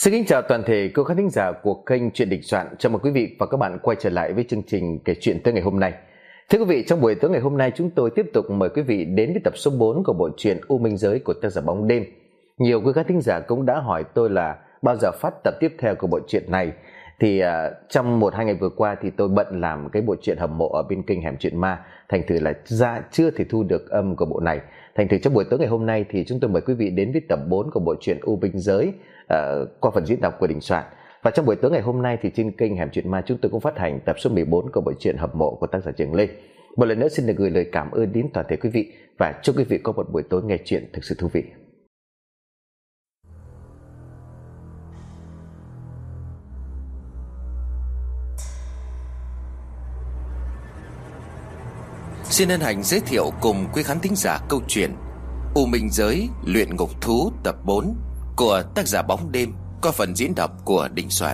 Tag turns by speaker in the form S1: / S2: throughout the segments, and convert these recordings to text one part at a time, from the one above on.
S1: Xin kính chào toàn thể quý khán thính giả của kênh Chuyện Đình Soạn. Chào mừng quý vị và các bạn quay trở lại với chương trình kể chuyện tới ngày hôm nay. Thưa quý vị, trong buổi tối ngày hôm nay chúng tôi tiếp tục mời quý vị đến với tập số 4 của bộ truyện U Minh Giới của tác giả Bóng Đêm. Nhiều quý khán thính giả cũng đã hỏi tôi là bao giờ phát tập tiếp theo của bộ truyện này. Thì trong 1-2 ngày vừa qua thì tôi bận làm cái bộ truyện Hầm Mộ ở bên kênh Hẻm Chuyện Ma, thành thử là chưa thể thu được âm của bộ này. Thành thử trong buổi tối ngày hôm nay thì chúng tôi mời quý vị đến với tập 4 của bộ truyện U Minh Giới qua phần diễn đọc của Đình Soạn. Và trong buổi tối ngày hôm nay thì trên kênh Hẻm Chuyện Ma chúng tôi cũng phát hành tập số 14 của bộ truyện Hầm Mộ của tác giả Trường Lê. Một lần nữa xin được gửi lời cảm ơn đến toàn thể quý vị và chúc quý vị có một buổi tối nghe chuyện thực sự thú vị.
S2: Xin hân hạnh giới thiệu cùng quý khán thính giả câu chuyện U Minh Giới Luyện Ngục Thú tập 4 của tác giả Bóng Đêm qua phần diễn đọc của Đình Soạn.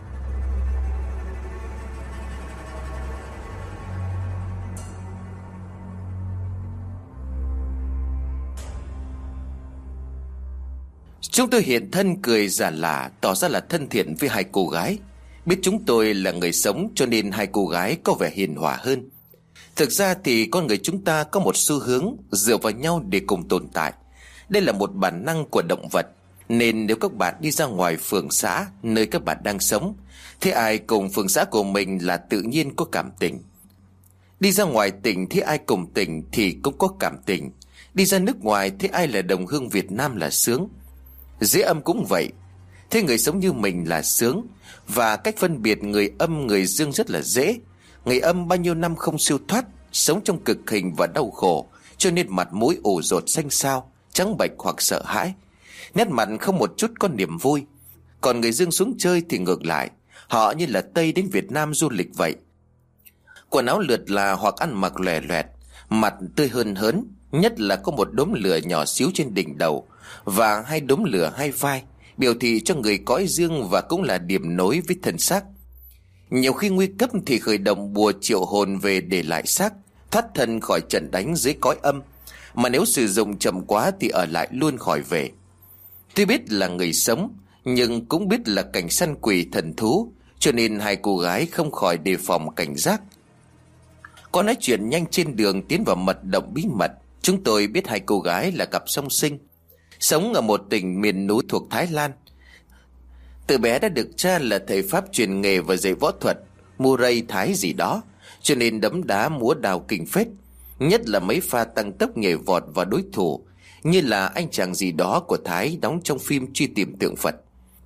S2: Chúng tôi hiện thân cười giả lả, tỏ ra là thân thiện với hai cô gái. Biết chúng tôi là người sống cho nên hai cô gái có vẻ hiền hòa hơn. Thực ra thì con người chúng ta có một xu hướng dựa vào nhau để cùng tồn tại. Đây là một bản năng của động vật. Nên nếu các bạn đi ra ngoài phường xã nơi các bạn đang sống, thế ai cùng phường xã của mình là tự nhiên có cảm tình. Đi ra ngoài tỉnh thế ai cùng tỉnh thì cũng có cảm tình. Đi ra nước ngoài thế ai là đồng hương Việt Nam là sướng. Dưới âm cũng vậy. Thế người sống như mình là sướng. Và cách phân biệt người âm người dương rất là dễ. Người âm bao nhiêu năm không siêu thoát, sống trong cực hình và đau khổ, cho nên mặt mũi ủ rột xanh xao, trắng bệch hoặc sợ hãi. Nét mặt không một chút có niềm vui. Còn người dương xuống chơi thì ngược lại, họ như là Tây đến Việt Nam du lịch vậy. Quần áo lượt là hoặc ăn mặc lòe loẹt, mặt tươi hơn hớn. Nhất là có một đốm lửa nhỏ xíu trên đỉnh đầu và hai đốm lửa hai vai, biểu thị cho người cõi dương và cũng là điểm nối với thân xác. Nhiều khi nguy cấp thì khởi động bùa triệu hồn về để lại xác, thoát thân khỏi trận đánh dưới cõi âm. Mà nếu sử dụng chậm quá thì ở lại luôn khỏi về. Tuy biết là người sống, nhưng cũng biết là cảnh săn quỷ thần thú, cho nên hai cô gái không khỏi đề phòng cảnh giác. Có nói chuyện nhanh trên đường tiến vào mật động bí mật. Chúng tôi biết hai cô gái là cặp song sinh, sống ở một tỉnh miền núi thuộc Thái Lan. Từ bé đã được cha là thầy pháp truyền nghề và dạy võ thuật Muray Thái gì đó, cho nên đấm đá múa đào kinh phết. Nhất là mấy pha tăng tốc nhảy vọt vào đối thủ, như là anh chàng gì đó của Thái đóng trong phim Truy Tìm Tượng Phật.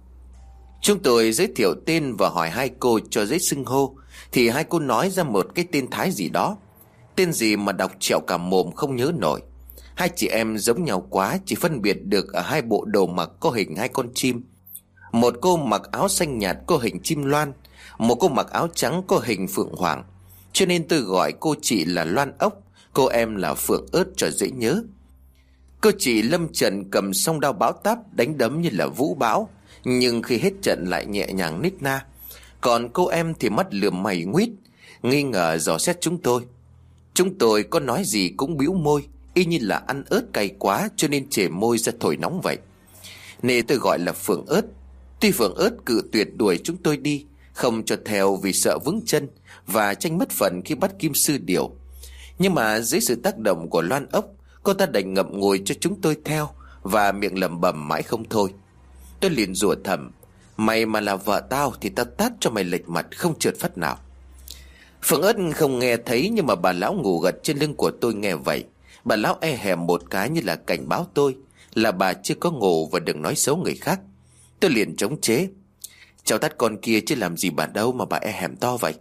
S2: Chúng tôi giới thiệu tên và hỏi hai cô cho dễ xưng hô, thì hai cô nói ra một cái tên Thái gì đó. Tên gì mà đọc trẹo cả mồm không nhớ nổi. Hai chị em giống nhau quá, chỉ phân biệt được ở hai bộ đồ mặc có hình hai con chim. Một cô mặc áo xanh nhạt có hình chim loan, một cô mặc áo trắng có hình phượng hoàng. Cho nên tôi gọi cô chị là Loan Ốc, cô em là Phượng Ớt cho dễ nhớ. Cô chị lâm trận cầm song đao bão táp, đánh đấm như là vũ bão, nhưng khi hết trận lại nhẹ nhàng nít na. Còn cô em thì mắt lườm mày nguýt, nghi ngờ dò xét chúng tôi. Chúng tôi có nói gì cũng bĩu môi, y như là ăn ớt cay quá cho nên chề môi ra thổi nóng vậy. Nên tôi gọi là Phượng Ớt. Tuy Phượng Ớt cự tuyệt đuổi chúng tôi đi, không cho theo vì sợ vướng chân và tranh mất phần khi bắt kim sư điểu. Nhưng mà dưới sự tác động của Loan Ốc, cô ta đành ngậm ngùi cho chúng tôi theo và miệng lẩm bẩm mãi không thôi. Tôi liền rủa thầm, mày mà là vợ tao thì tao tát cho mày lệch mặt không trượt phát nào. Phượng Ớt không nghe thấy, nhưng mà bà lão ngủ gật trên lưng của tôi nghe vậy. Bà lão e hèm một cái như là cảnh báo tôi là bà chưa có ngủ và đừng nói xấu người khác. Tôi liền chống chế, cháu tát con kia chứ làm gì bà đâu mà bà e hèm to vậy.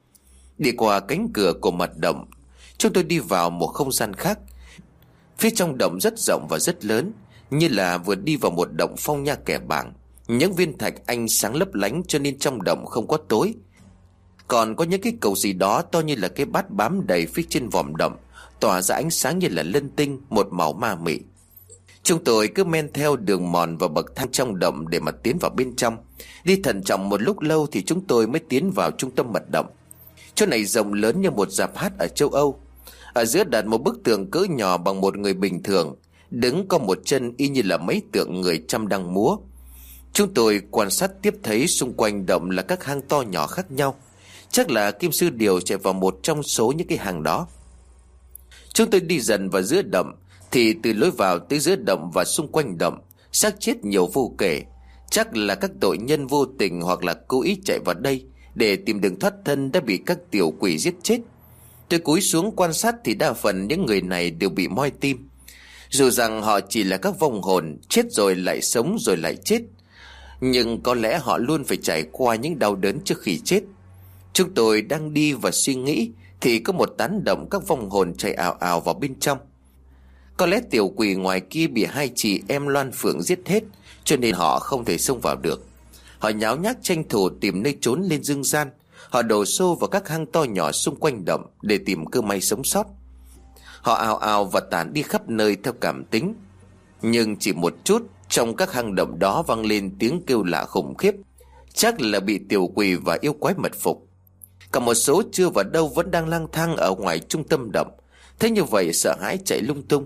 S2: Đi qua cánh cửa của mật động, chúng tôi đi vào một không gian khác. Phía trong động rất rộng và rất lớn, như là vừa đi vào một động phong nha kẻ bàng. Những viên thạch anh sáng lấp lánh cho nên trong động không có tối. Còn có những cái cầu gì đó to như là cái bát bám đầy phía trên vòm động, tỏa ra ánh sáng như là lân tinh, một màu ma mị. Chúng tôi cứ men theo đường mòn và bậc thang trong động để mà tiến vào bên trong. Đi thận trọng một lúc lâu thì chúng tôi mới tiến vào trung tâm mật động. Chỗ này rộng lớn như một rạp hát ở châu Âu. Ở giữa đặt một bức tượng cỡ nhỏ bằng một người bình thường, đứng có một chân y như là mấy tượng người chăm đang múa. Chúng tôi quan sát tiếp thấy xung quanh động là các hang to nhỏ khác nhau. Chắc là Kim Sư Điều chạy vào một trong số những cái hang đó. Chúng tôi đi dần vào giữa động, thì từ lối vào tới giữa động và xung quanh động, xác chết nhiều vô kể. Chắc là các tội nhân vô tình hoặc là cố ý chạy vào đây để tìm đường thoát thân đã bị các tiểu quỷ giết chết. Tôi cúi xuống quan sát thì đa phần những người này đều bị moi tim. Dù rằng họ chỉ là các vong hồn chết rồi lại sống rồi lại chết, nhưng có lẽ họ luôn phải trải qua những đau đớn trước khi chết. Chúng tôi đang đi và suy nghĩ thì có một tán động các vong hồn chạy ào ào vào bên trong. Có lẽ tiểu quỷ ngoài kia bị hai chị em Loan Phượng giết hết, cho nên họ không thể xông vào được. Họ nháo nhác tranh thủ tìm nơi trốn lên dương gian. Họ đổ xô vào các hang to nhỏ xung quanh động để tìm cơ may sống sót. Họ ào ào và tản đi khắp nơi theo cảm tính. Nhưng chỉ một chút, trong các hang động đó vang lên tiếng kêu lạ khủng khiếp. Chắc là bị tiểu quỷ và yêu quái mật phục. Cả một số chưa vào đâu vẫn đang lang thang ở ngoài trung tâm động. Thế như vậy sợ hãi chạy lung tung.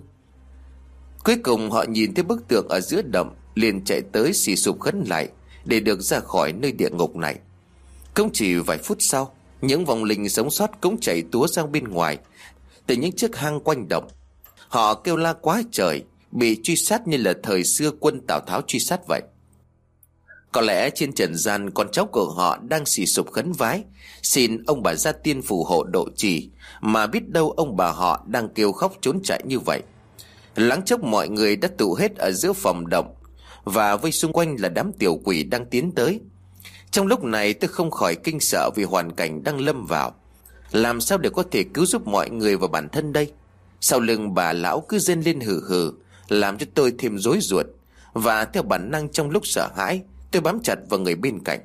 S2: Cuối cùng họ nhìn thấy bức tượng ở giữa động, liền chạy tới xì sụp khấn lại để được ra khỏi nơi địa ngục này. Cũng chỉ vài phút sau, những vong linh sống sót cũng chạy túa ra bên ngoài từ những chiếc hang quanh động. Họ kêu la quá trời, bị truy sát như là thời xưa quân Tào Tháo truy sát vậy. Có lẽ trên trần gian con cháu của họ đang xì sụp khấn vái, xin ông bà gia tiên phù hộ độ trì, mà biết đâu ông bà họ đang kêu khóc trốn chạy như vậy. Láng chốc mọi người đã tụ hết ở giữa phòng động, và vây xung quanh là đám tiểu quỷ đang tiến tới. Trong lúc này tôi không khỏi kinh sợ vì hoàn cảnh đang lâm vào. Làm sao để có thể cứu giúp mọi người và bản thân đây? Sau lưng bà lão cứ rên lên hừ hừ, làm cho tôi thêm rối ruột. Và theo bản năng trong lúc sợ hãi, tôi bám chặt vào người bên cạnh.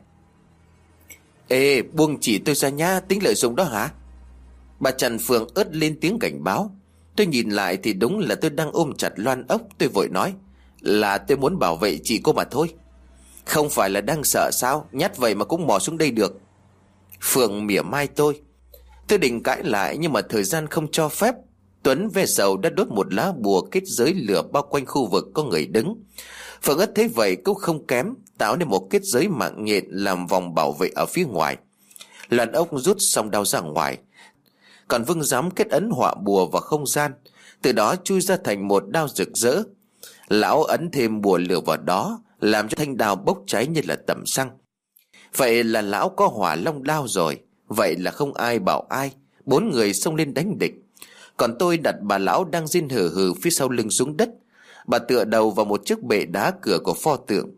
S2: Ê, buông chỉ tôi ra nha, tính lợi dụng đó hả? Bà Trần Phượng ớt lên tiếng cảnh báo. Tôi nhìn lại thì đúng là tôi đang ôm chặt Loan ốc. Tôi vội nói là tôi muốn bảo vệ chị cô mà thôi. Không phải là đang sợ sao, nhát vậy mà cũng mò xuống đây được. Phượng mỉa mai tôi. Tôi định cãi lại nhưng mà thời gian không cho phép. Tuấn ve sầu đã đốt một lá bùa kết giới lửa bao quanh khu vực có người đứng. Phượng ất thấy vậy cũng không kém, tạo nên một kết giới mạng nhện làm vòng bảo vệ ở phía ngoài. Loan ốc rút xong đao ra ngoài, còn Vương dám kết ấn họa bùa vào không gian, từ đó chui ra thành một đao rực rỡ. Lão ấn thêm bùa lửa vào đó, làm cho thanh đao bốc cháy như là tẩm xăng. Vậy là lão có hỏa long đao rồi. Vậy là không ai bảo ai, 4 người xông lên đánh địch. Còn tôi đặt bà lão đang rên hừ hừ phía sau lưng xuống đất. Bà tựa đầu vào một chiếc bệ đá cửa của pho tượng.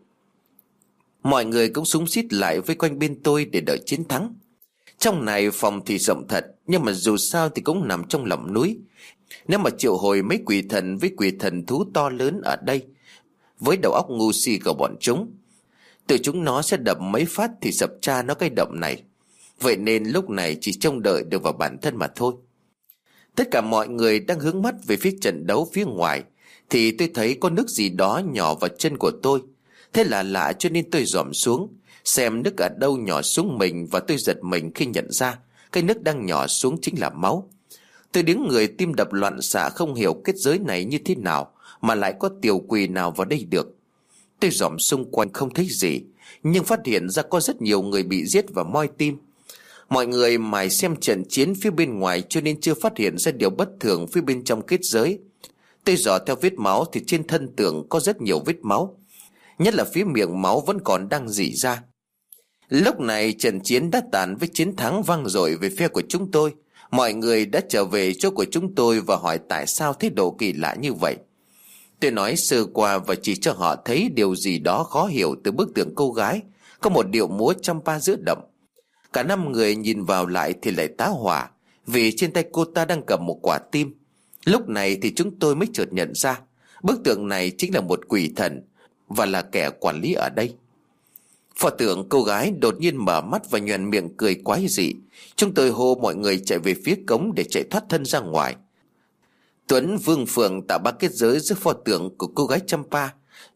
S2: Mọi người cũng xúm xít lại vây quanh bên tôi để đợi chiến thắng. Trong này phòng thì rộng thật, nhưng mà dù sao thì cũng nằm trong lòng núi. Nếu mà triệu hồi mấy quỷ thần với quỷ thần thú to lớn ở đây, với đầu óc ngu si của bọn chúng, từ chúng nó sẽ đập mấy phát thì sập tra nó cái động này. Vậy nên lúc này chỉ trông đợi được vào bản thân mà thôi. Tất cả mọi người đang hướng mắt về phía trận đấu phía ngoài, thì tôi thấy có nước gì đó nhỏ vào chân của tôi. Thế là lạ cho nên tôi dòm xuống xem nước ở đâu nhỏ xuống mình, và tôi giật mình khi nhận ra cái nước đang nhỏ xuống chính là máu. Tôi đứng người tim đập loạn xạ, không hiểu kết giới này như thế nào mà lại có tiểu quỷ nào vào đây được. Tôi dòm xung quanh không thấy gì, nhưng phát hiện ra có rất nhiều người bị giết và moi tim. Mọi người mải xem trận chiến phía bên ngoài cho nên chưa phát hiện ra điều bất thường phía bên trong kết giới. Tôi dò theo vết máu thì trên thân tượng có rất nhiều vết máu, nhất là phía miệng máu vẫn còn đang rỉ ra. Lúc này trận chiến đã tàn với chiến thắng vang dội về phía của chúng tôi. Mọi người đã trở về chỗ của chúng tôi và hỏi tại sao thấy độ kỳ lạ như vậy. Tôi nói sơ qua và chỉ cho họ thấy điều gì đó khó hiểu từ bức tượng cô gái có một điệu múa champa giữa động. Cả 5 người nhìn vào lại thì lại tá hỏa, vì trên tay cô ta đang cầm một quả tim. Lúc này thì chúng tôi mới chợt nhận ra bức tượng này chính là một quỷ thần và là kẻ quản lý ở đây. Pho tượng cô gái đột nhiên mở mắt và nhoẻn miệng cười quái dị. Chúng tôi hô mọi người chạy về phía cống để chạy thoát thân ra ngoài. Tuấn, Vương, Phượng tạo 3 kết giới giữa pho tượng của cô gái Champa.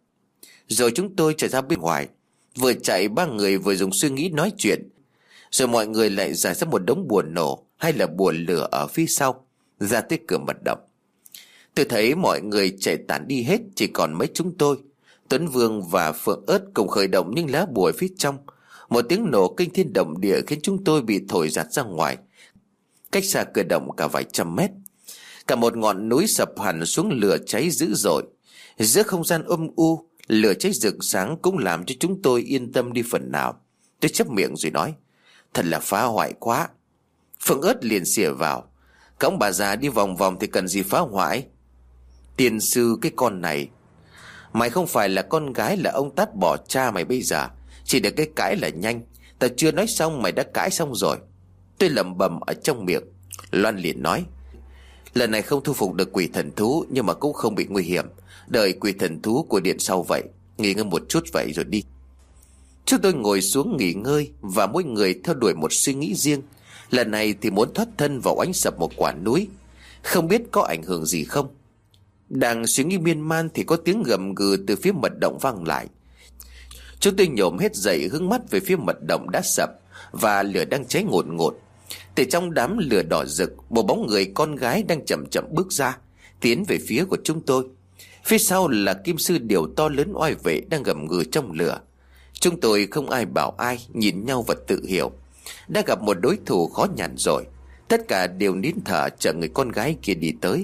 S2: Rồi chúng tôi chạy ra bên ngoài. Vừa chạy 3 người vừa dùng suy nghĩ nói chuyện. Rồi mọi người lại giải ra một đống bùa nổ hay là bùa lửa ở phía sau, ra tới cửa mật động. Tôi thấy mọi người chạy tán đi hết, chỉ còn mấy chúng tôi. Tuấn Vương và Phượng Ớt cùng khởi động những lá bùa phía trong. Một tiếng nổ kinh thiên động địa khiến chúng tôi bị thổi giạt ra ngoài, cách xa cửa động cả vài trăm mét. Cả một ngọn núi sập hẳn xuống, lửa cháy dữ dội. Giữa không gian âm u, lửa cháy rực sáng cũng làm cho chúng tôi yên tâm đi phần nào. Tôi chép miệng rồi nói: thật là phá hoại quá. Phượng Ớt liền xỉa vào: cõng bà già đi vòng vòng thì cần gì phá hoại. Tiên sư cái con này, mày không phải là con gái là ông tát bỏ cha mày bây giờ, chỉ được cái cãi là nhanh. Tao chưa nói xong mày đã cãi xong rồi. Tôi lẩm bẩm ở trong miệng. Loan liền nói: lần này không thu phục được quỷ thần thú, nhưng mà cũng không bị nguy hiểm. Đợi quỷ thần thú của điện sau vậy, nghỉ ngơi một chút vậy rồi đi. Chúng tôi ngồi xuống nghỉ ngơi, và mỗi người theo đuổi một suy nghĩ riêng. Lần này thì muốn thoát thân vào oánh sập một quả núi, không biết có ảnh hưởng gì không. Đang suy nghĩ miên man thì có tiếng gầm gừ từ phía mật động vang lại. Chúng tôi nhổm hết dậy, hướng mắt về phía mật động đã sập và lửa đang cháy ngột ngột. Từ trong đám lửa đỏ rực, một bóng người con gái đang chậm chậm bước ra, tiến về phía của chúng tôi. Phía sau là kim sư điểu to lớn oai vệ đang gầm gừ trong lửa. Chúng tôi không ai bảo ai, nhìn nhau và tự hiểu đã gặp một đối thủ khó nhằn rồi. Tất cả đều nín thở chờ người con gái kia đi tới.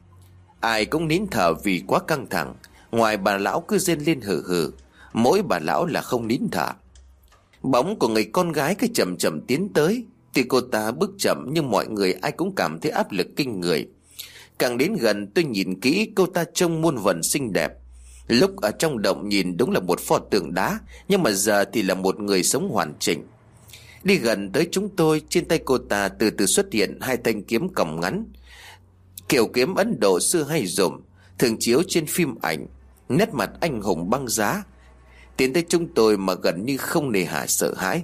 S2: Ai cũng nín thở vì quá căng thẳng. Ngoài bà lão cứ rên lên hừ hừ, mỗi bà lão là không nín thở. Bóng của người con gái cứ chậm chậm tiến tới. Tuy cô ta bước chậm nhưng mọi người ai cũng cảm thấy áp lực kinh người. Càng đến gần tôi nhìn kỹ, cô ta trông muôn vần xinh đẹp. Lúc ở trong động nhìn đúng là một pho tượng đá, nhưng mà giờ thì là một người sống hoàn chỉnh. Đi gần tới chúng tôi, trên tay cô ta từ từ xuất hiện hai thanh kiếm còng ngắn, kiểu kiếm Ấn Độ xưa hay dùng, thường chiếu trên phim ảnh, nét mặt anh hùng băng giá. Tiến tới chúng tôi mà gần như không nề hà sợ hãi.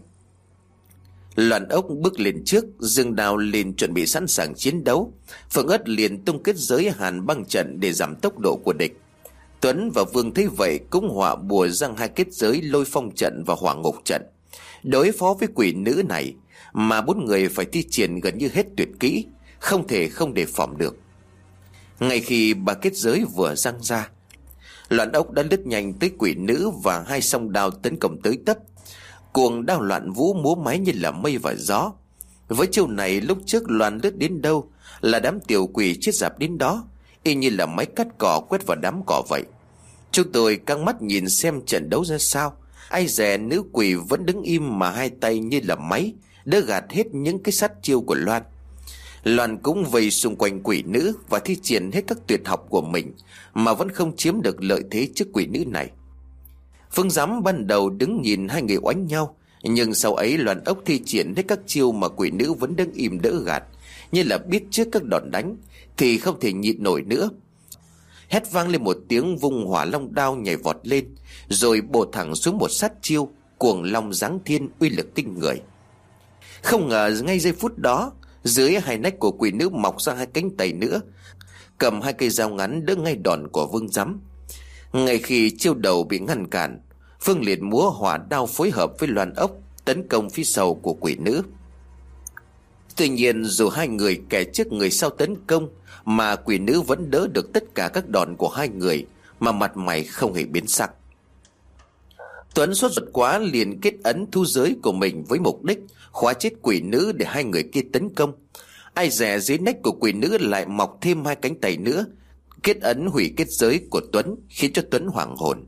S2: Loan Ốc bước lên trước, giương đao lên chuẩn bị sẵn sàng chiến đấu. Phượng Ất liền tung kết giới hàn băng trận để giảm tốc độ của địch. Tuấn và Vương thấy vậy cũng họa bùa răng hai kết giới lôi phong trận và hỏa ngục trận, đối phó với quỷ nữ này mà bốn người phải thi triển gần như hết tuyệt kỹ, không thể không đề phòng được. Ngay khi ba kết giới vừa răng ra, Loan Ốc đã lướt nhanh tới quỷ nữ và hai song đao tấn công tới tấp. Cuồng đao loạn vũ múa máy như là mây và gió. Với chiêu này lúc trước Loan lướt đến đâu là đám tiểu quỷ chết dạp đến đó, y như là máy cắt cỏ quét vào đám cỏ vậy. Chúng tôi căng mắt nhìn xem trận đấu ra sao. Ai dè nữ quỷ vẫn đứng im mà hai tay như là máy đỡ gạt hết những cái sát chiêu của Loan. Loan cũng vây xung quanh quỷ nữ và thi triển hết các tuyệt học của mình mà vẫn không chiếm được lợi thế trước quỷ nữ này. Phương Giám ban đầu đứng nhìn hai người oánh nhau, nhưng sau ấy Loan Ốc thi triển hết các chiêu mà quỷ nữ vẫn đứng im đỡ gạt, như là biết trước các đòn đánh thì không thể nhịn nổi nữa. Hét vang lên một tiếng, vung hỏa long đao nhảy vọt lên, rồi bổ thẳng xuống một sát chiêu cuồng long giáng thiên uy lực kinh người. Không ngờ ngay giây phút đó, dưới hai nách của quỷ nữ mọc ra hai cánh tay nữa, cầm hai cây dao ngắn đỡ ngay đòn của Vương Giám. Ngay khi chiêu đầu bị ngăn cản, Phương liền múa hỏa đao phối hợp với Loan Ốc tấn công phía sau của quỷ nữ. Tuy nhiên dù hai người kẻ trước người sau tấn công mà quỷ nữ vẫn đỡ được tất cả các đòn của hai người mà mặt mày không hề biến sắc. Tuấn sốt ruột quá liền kết ấn thu giới của mình với mục đích khóa chết quỷ nữ để hai người kia tấn công. Ai dè dưới nách của quỷ nữ lại mọc thêm hai cánh tay nữa, kết ấn hủy kết giới của Tuấn, khiến cho Tuấn hoảng hồn.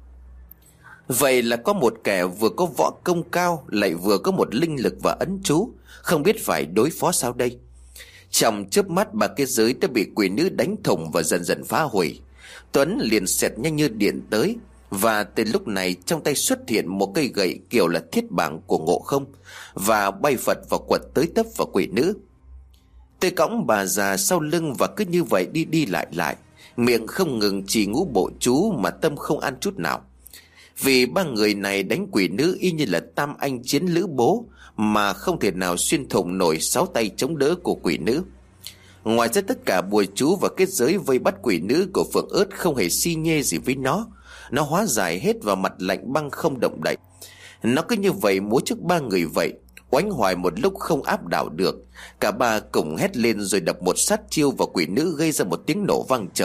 S2: Vậy là có một kẻ vừa có võ công cao lại vừa có một linh lực và ấn chú, không biết phải đối phó sao đây. Trong chớp mắt ba kết giới đã bị quỷ nữ đánh thủng và dần dần phá hủy. Tuấn liền xẹt nhanh như điện tới, và từ lúc này trong tay xuất hiện một cây gậy kiểu là thiết bảng của Ngộ Không, và bay phật vào quật tới tấp vào quỷ nữ. Tôi cõng bà già sau lưng và cứ như vậy đi đi lại lại, miệng không ngừng chỉ ngũ bộ chú mà tâm không an chút nào. Vì ba người này đánh quỷ nữ y như là tam anh chiến lữ bố, mà không thể nào xuyên thủng nổi sáu tay chống đỡ của quỷ nữ. Ngoài ra tất cả bùa chú và kết giới vây bắt quỷ nữ của Phượng Ớt không hề si nhê gì với nó hóa giải hết vào mặt lạnh băng không động đậy. Nó cứ như vậy múa trước ba người vậy, oánh hoài một lúc không áp đảo được. Cả ba cùng hét lên rồi đập một sát chiêu vào quỷ nữ gây ra một tiếng nổ vang trời.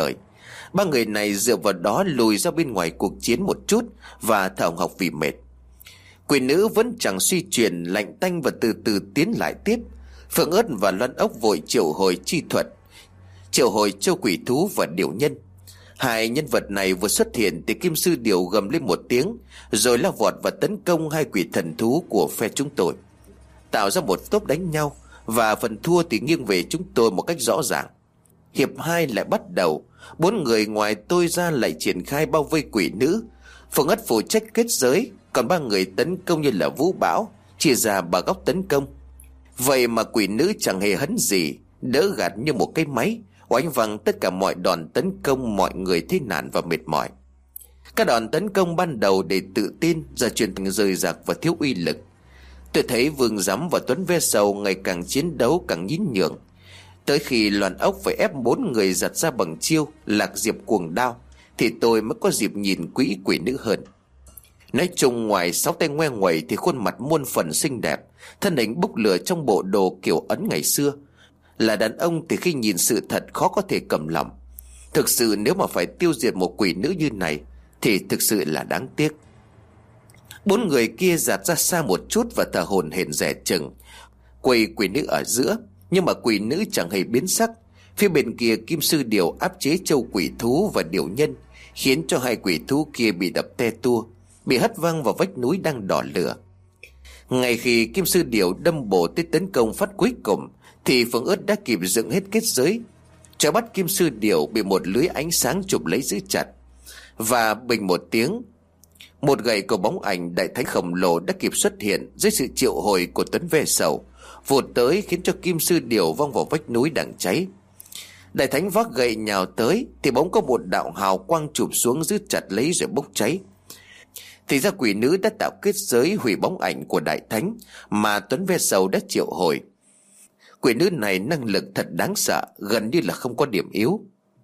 S2: Ba người này dựa vào đó lùi ra bên ngoài cuộc chiến một chút và thở hộc vì mệt. Quỷ nữ vẫn chẳng suy chuyển, lạnh tanh và từ từ tiến lại tiếp. Phượng Ất và Loan Ốc vội triệu hồi chi thuật, triệu hồi châu quỷ thú và điểu nhân. Hai nhân vật này vừa xuất hiện thì Kim Sư Điểu gầm lên một tiếng, rồi lao vọt và tấn công hai quỷ thần thú của phe chúng tôi, tạo ra một tốp đánh nhau. Và phần thua thì nghiêng về chúng tôi một cách rõ ràng. Hiệp 2 lại bắt đầu. 4 người ngoài tôi ra lại triển khai bao vây quỷ nữ. Phượng Ất phụ trách kết giới, còn 3 người tấn công như là vũ bão, chia ra 3 góc tấn công. Vậy mà quỷ nữ chẳng hề hấn gì, đỡ gạt như một cái máy, oánh văng tất cả mọi đòn tấn công. Mọi người thấy nản và mệt mỏi. Các đòn tấn công ban đầu để tự tin giờ chuyển thành rời rạc và thiếu uy lực. Tôi thấy Vương Giám và Tuấn Ve Sầu ngày càng chiến đấu càng nhín nhường. Tới khi Loan Ốc phải ép 4 người giật ra bằng chiêu Lạc Diệp Cuồng Đao thì tôi mới có dịp nhìn kỹ quỷ nữ hơn. Nói chung ngoài 6 tay ngoe nguẩy thì khuôn mặt muôn phần xinh đẹp, thân hình bốc lửa trong bộ đồ kiểu Ấn ngày xưa. Là đàn ông thì khi nhìn sự thật khó có thể cầm lòng. Thực sự nếu mà phải tiêu diệt một quỷ nữ như này thì thực sự là đáng tiếc. 4 người kia giạt ra xa một chút và thở hổn hển dè chừng, quầy quỷ nữ ở giữa. Nhưng mà quỷ nữ chẳng hề biến sắc. Phía bên kia Kim Sư Điểu áp chế châu quỷ thú và điểu nhân, khiến cho hai quỷ thú kia bị đập te tua, bị hất văng vào vách núi đang đỏ lửa. Ngay khi Kim Sư Điểu đâm bổ tới tấn công phát cuối cùng thì Phượng Ất đã kịp dựng hết kết giới, cho bắt Kim Sư Điểu bị một lưới ánh sáng chụp lấy giữ chặt. Và bình một tiếng, một gậy của bóng ảnh đại thánh khổng lồ đã kịp xuất hiện dưới sự triệu hồi của Tuấn Ve Sầu, vụt tới khiến cho Kim Sư Điểu văng vào vách núi đang cháy. Đại thánh vác gậy nhào tới thì bỗng có một đạo hào quang chụp xuống giữ chặt lấy rồi bốc cháy. Thì ra quỷ nữ đã tạo kết giới hủy bóng ảnh của đại thánh mà Tuấn Ve Sầu đã triệu hồi. Quỷ nữ này năng lực thật đáng sợ, gần như là không có điểm yếu.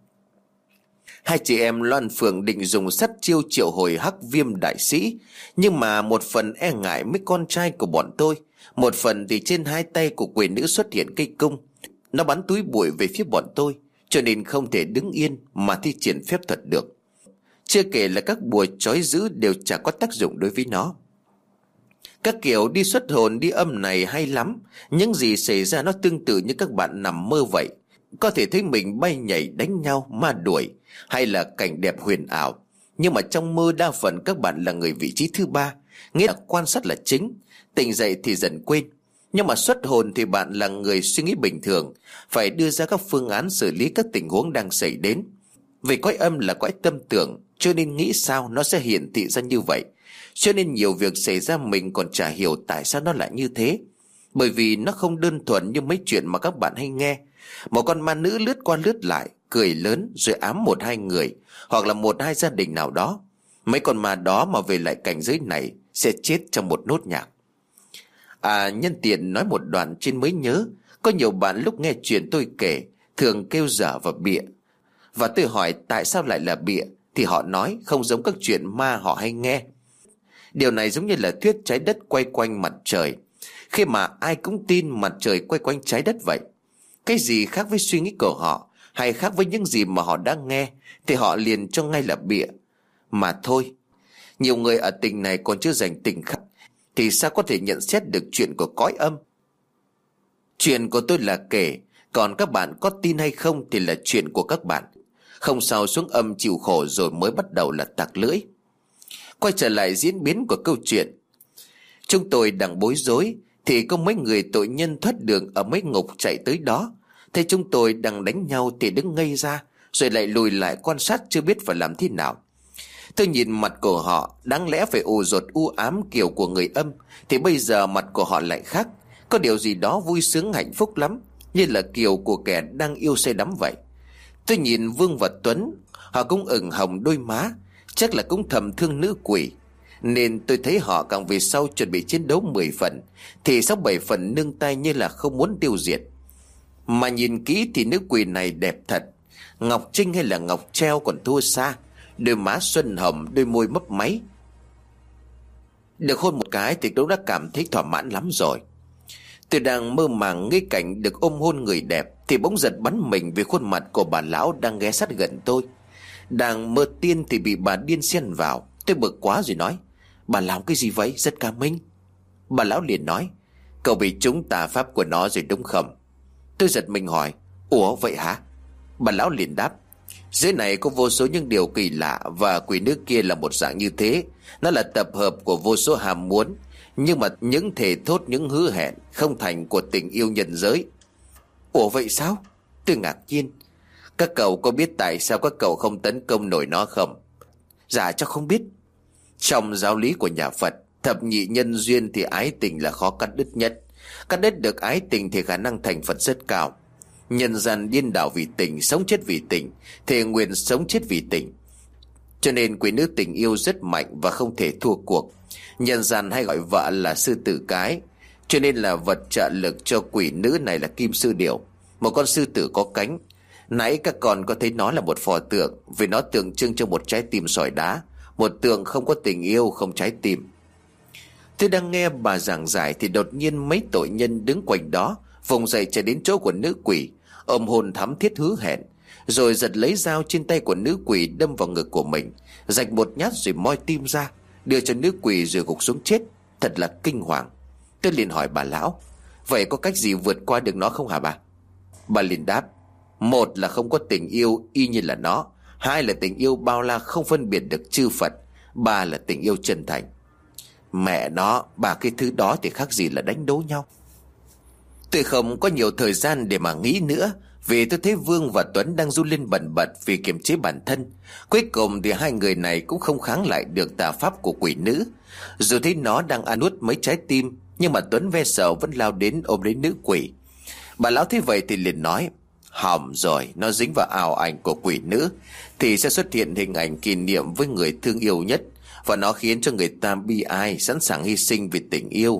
S2: Hai chị em Loan Phượng định dùng sát chiêu triệu hồi Hắc Viêm đại sĩ, nhưng mà một phần e ngại mấy con trai của bọn tôi, một phần thì trên hai tay của quỷ nữ xuất hiện cây cung, nó bắn túi bụi về phía bọn tôi, cho nên không thể đứng yên mà thi triển phép thuật được. Chưa kể là các bùa trói giữ đều chẳng có tác dụng đối với nó. Các kiểu đi xuất hồn đi âm này hay lắm, những gì xảy ra nó tương tự như các bạn nằm mơ vậy. Có thể thấy mình bay nhảy đánh nhau ma đuổi, hay là cảnh đẹp huyền ảo. Nhưng mà trong mơ đa phần các bạn là người vị trí thứ ba, nghĩa là quan sát là chính, tỉnh dậy thì dần quên. Nhưng mà xuất hồn thì bạn là người suy nghĩ bình thường, phải đưa ra các phương án xử lý các tình huống đang xảy đến. Vì cõi âm là cõi tâm tưởng, cho nên nghĩ sao nó sẽ hiện thị ra như vậy. Cho nên nhiều việc xảy ra mình còn chả hiểu tại sao nó lại như thế. Bởi vì nó không đơn thuần như mấy chuyện mà các bạn hay nghe. Một con ma nữ lướt qua lướt lại, cười lớn rồi ám một hai người, hoặc là một hai gia đình nào đó. Mấy con ma đó mà về lại cảnh giới này sẽ chết trong một nốt nhạc. Nhân tiện nói một đoạn trên mới nhớ, có nhiều bạn lúc nghe chuyện tôi kể thường kêu dở và bịa. Và tôi hỏi tại sao lại là bịa, thì họ nói không giống các chuyện ma họ hay nghe. Điều này giống như là thuyết trái đất quay quanh mặt trời, khi mà ai cũng tin mặt trời quay quanh trái đất vậy. Cái gì khác với suy nghĩ của họ, hay khác với những gì mà họ đã nghe, thì họ liền cho ngay là bịa mà thôi. Nhiều người ở tỉnh này còn chưa dành tình khắc, thì sao có thể nhận xét được chuyện của cõi âm. Chuyện của tôi là kể, còn các bạn có tin hay không thì là chuyện của các bạn. Không sao xuống âm chịu khổ rồi mới bắt đầu là tặc lưỡi. Quay trở lại diễn biến của câu chuyện. Chúng tôi đang bối rối thì có mấy người tội nhân thoát đường ở mấy ngục chạy tới đó. Thấy chúng tôi đang đánh nhau thì đứng ngây ra, rồi lại lùi lại quan sát chưa biết phải làm thế nào. Tôi nhìn mặt của họ, đáng lẽ phải ù dột u ám kiểu của người âm, thì bây giờ mặt của họ lại khác. Có điều gì đó vui sướng hạnh phúc lắm, như là kiểu của kẻ đang yêu say đắm vậy. Tôi nhìn Vương và Tuấn, họ cũng ửng hồng đôi má, chắc là cũng thầm thương nữ quỷ. Nên tôi thấy họ càng về sau chuẩn bị chiến đấu 10 phần, thì 6-7 phần nương tay như là không muốn tiêu diệt. Mà nhìn kỹ thì nữ quỷ này đẹp thật. Ngọc Trinh hay là Ngọc Treo còn thua xa. Đôi má xuân hồng, đôi môi mấp máy. Được hôn một cái thì tôi đã cảm thấy thỏa mãn lắm rồi. Tôi đang mơ màng nghĩ cảnh được ôm hôn người đẹp, thì bỗng giật bắn mình về khuôn mặt của bà lão đang ghé sát gần tôi. Đang mơ tiên thì bị bà điên xen vào. Tôi bực quá rồi nói: bà làm cái gì vậy Rất Ca Minh? Bà lão liền nói: cậu bị trúng tà pháp của nó rồi đúng không? Tôi giật mình hỏi: ủa vậy hả? Bà lão liền đáp: dưới này có vô số những điều kỳ lạ, và quỷ nữ kia là một dạng như thế. Nó là tập hợp của vô số ham muốn, nhưng mà những thề thốt, những hứa hẹn không thành của tình yêu nhân giới. Ủa vậy sao? Tôi ngạc nhiên. Các cậu có biết tại sao các cậu không tấn công nổi nó không? Dạ cháu không biết. Trong giáo lý của nhà Phật, thập nhị nhân duyên thì ái tình là khó cắt đứt nhất. Cắt đứt được ái tình thì khả năng thành Phật rất cao. Nhân gian điên đảo vì tình, sống chết vì tình, thề nguyện sống chết vì tình. Cho nên quỷ nữ tình yêu rất mạnh và không thể thua cuộc. Nhân gian hay gọi vợ là sư tử cái, cho nên là vật trợ lực cho quỷ nữ này là kim sư điểu, một con sư tử có cánh. Nãy các con có thấy nó là một pho tượng, vì nó tượng trưng cho một trái tim sỏi đá, một tượng không có tình yêu, không trái tim. Tôi đang nghe bà giảng giải thì đột nhiên mấy tội nhân đứng quanh đó vùng dậy chạy đến chỗ của nữ quỷ, ôm hồn thắm thiết hứa hẹn, rồi giật lấy dao trên tay của nữ quỷ đâm vào ngực của mình, rạch một nhát rồi moi tim ra, đưa cho nữ quỷ rồi gục xuống chết. Thật là kinh hoàng. Tôi liền hỏi bà lão: vậy có cách gì vượt qua được nó không hả bà? Bà liền đáp: một là không có tình yêu y như là nó, hai là tình yêu bao la không phân biệt được chư Phật, ba là tình yêu chân thành. Mẹ nó, ba cái thứ đó thì khác gì là đánh đố nhau. Tôi không có nhiều thời gian để mà nghĩ nữa, vì tôi thấy Vương và Tuấn đang run lên bần bật vì kiềm chế bản thân. Cuối cùng thì hai người này cũng không kháng lại được tà pháp của quỷ nữ. Dù thấy nó đang ăn nuốt mấy trái tim, nhưng mà Tuấn ve sợ vẫn lao đến ôm lấy nữ quỷ. Bà lão thấy vậy thì liền nói: hỏng rồi, nó dính vào ảo ảnh của quỷ nữ thì sẽ xuất hiện hình ảnh kỷ niệm với người thương yêu nhất, và nó khiến cho người ta bi ai, sẵn sàng hy sinh vì tình yêu.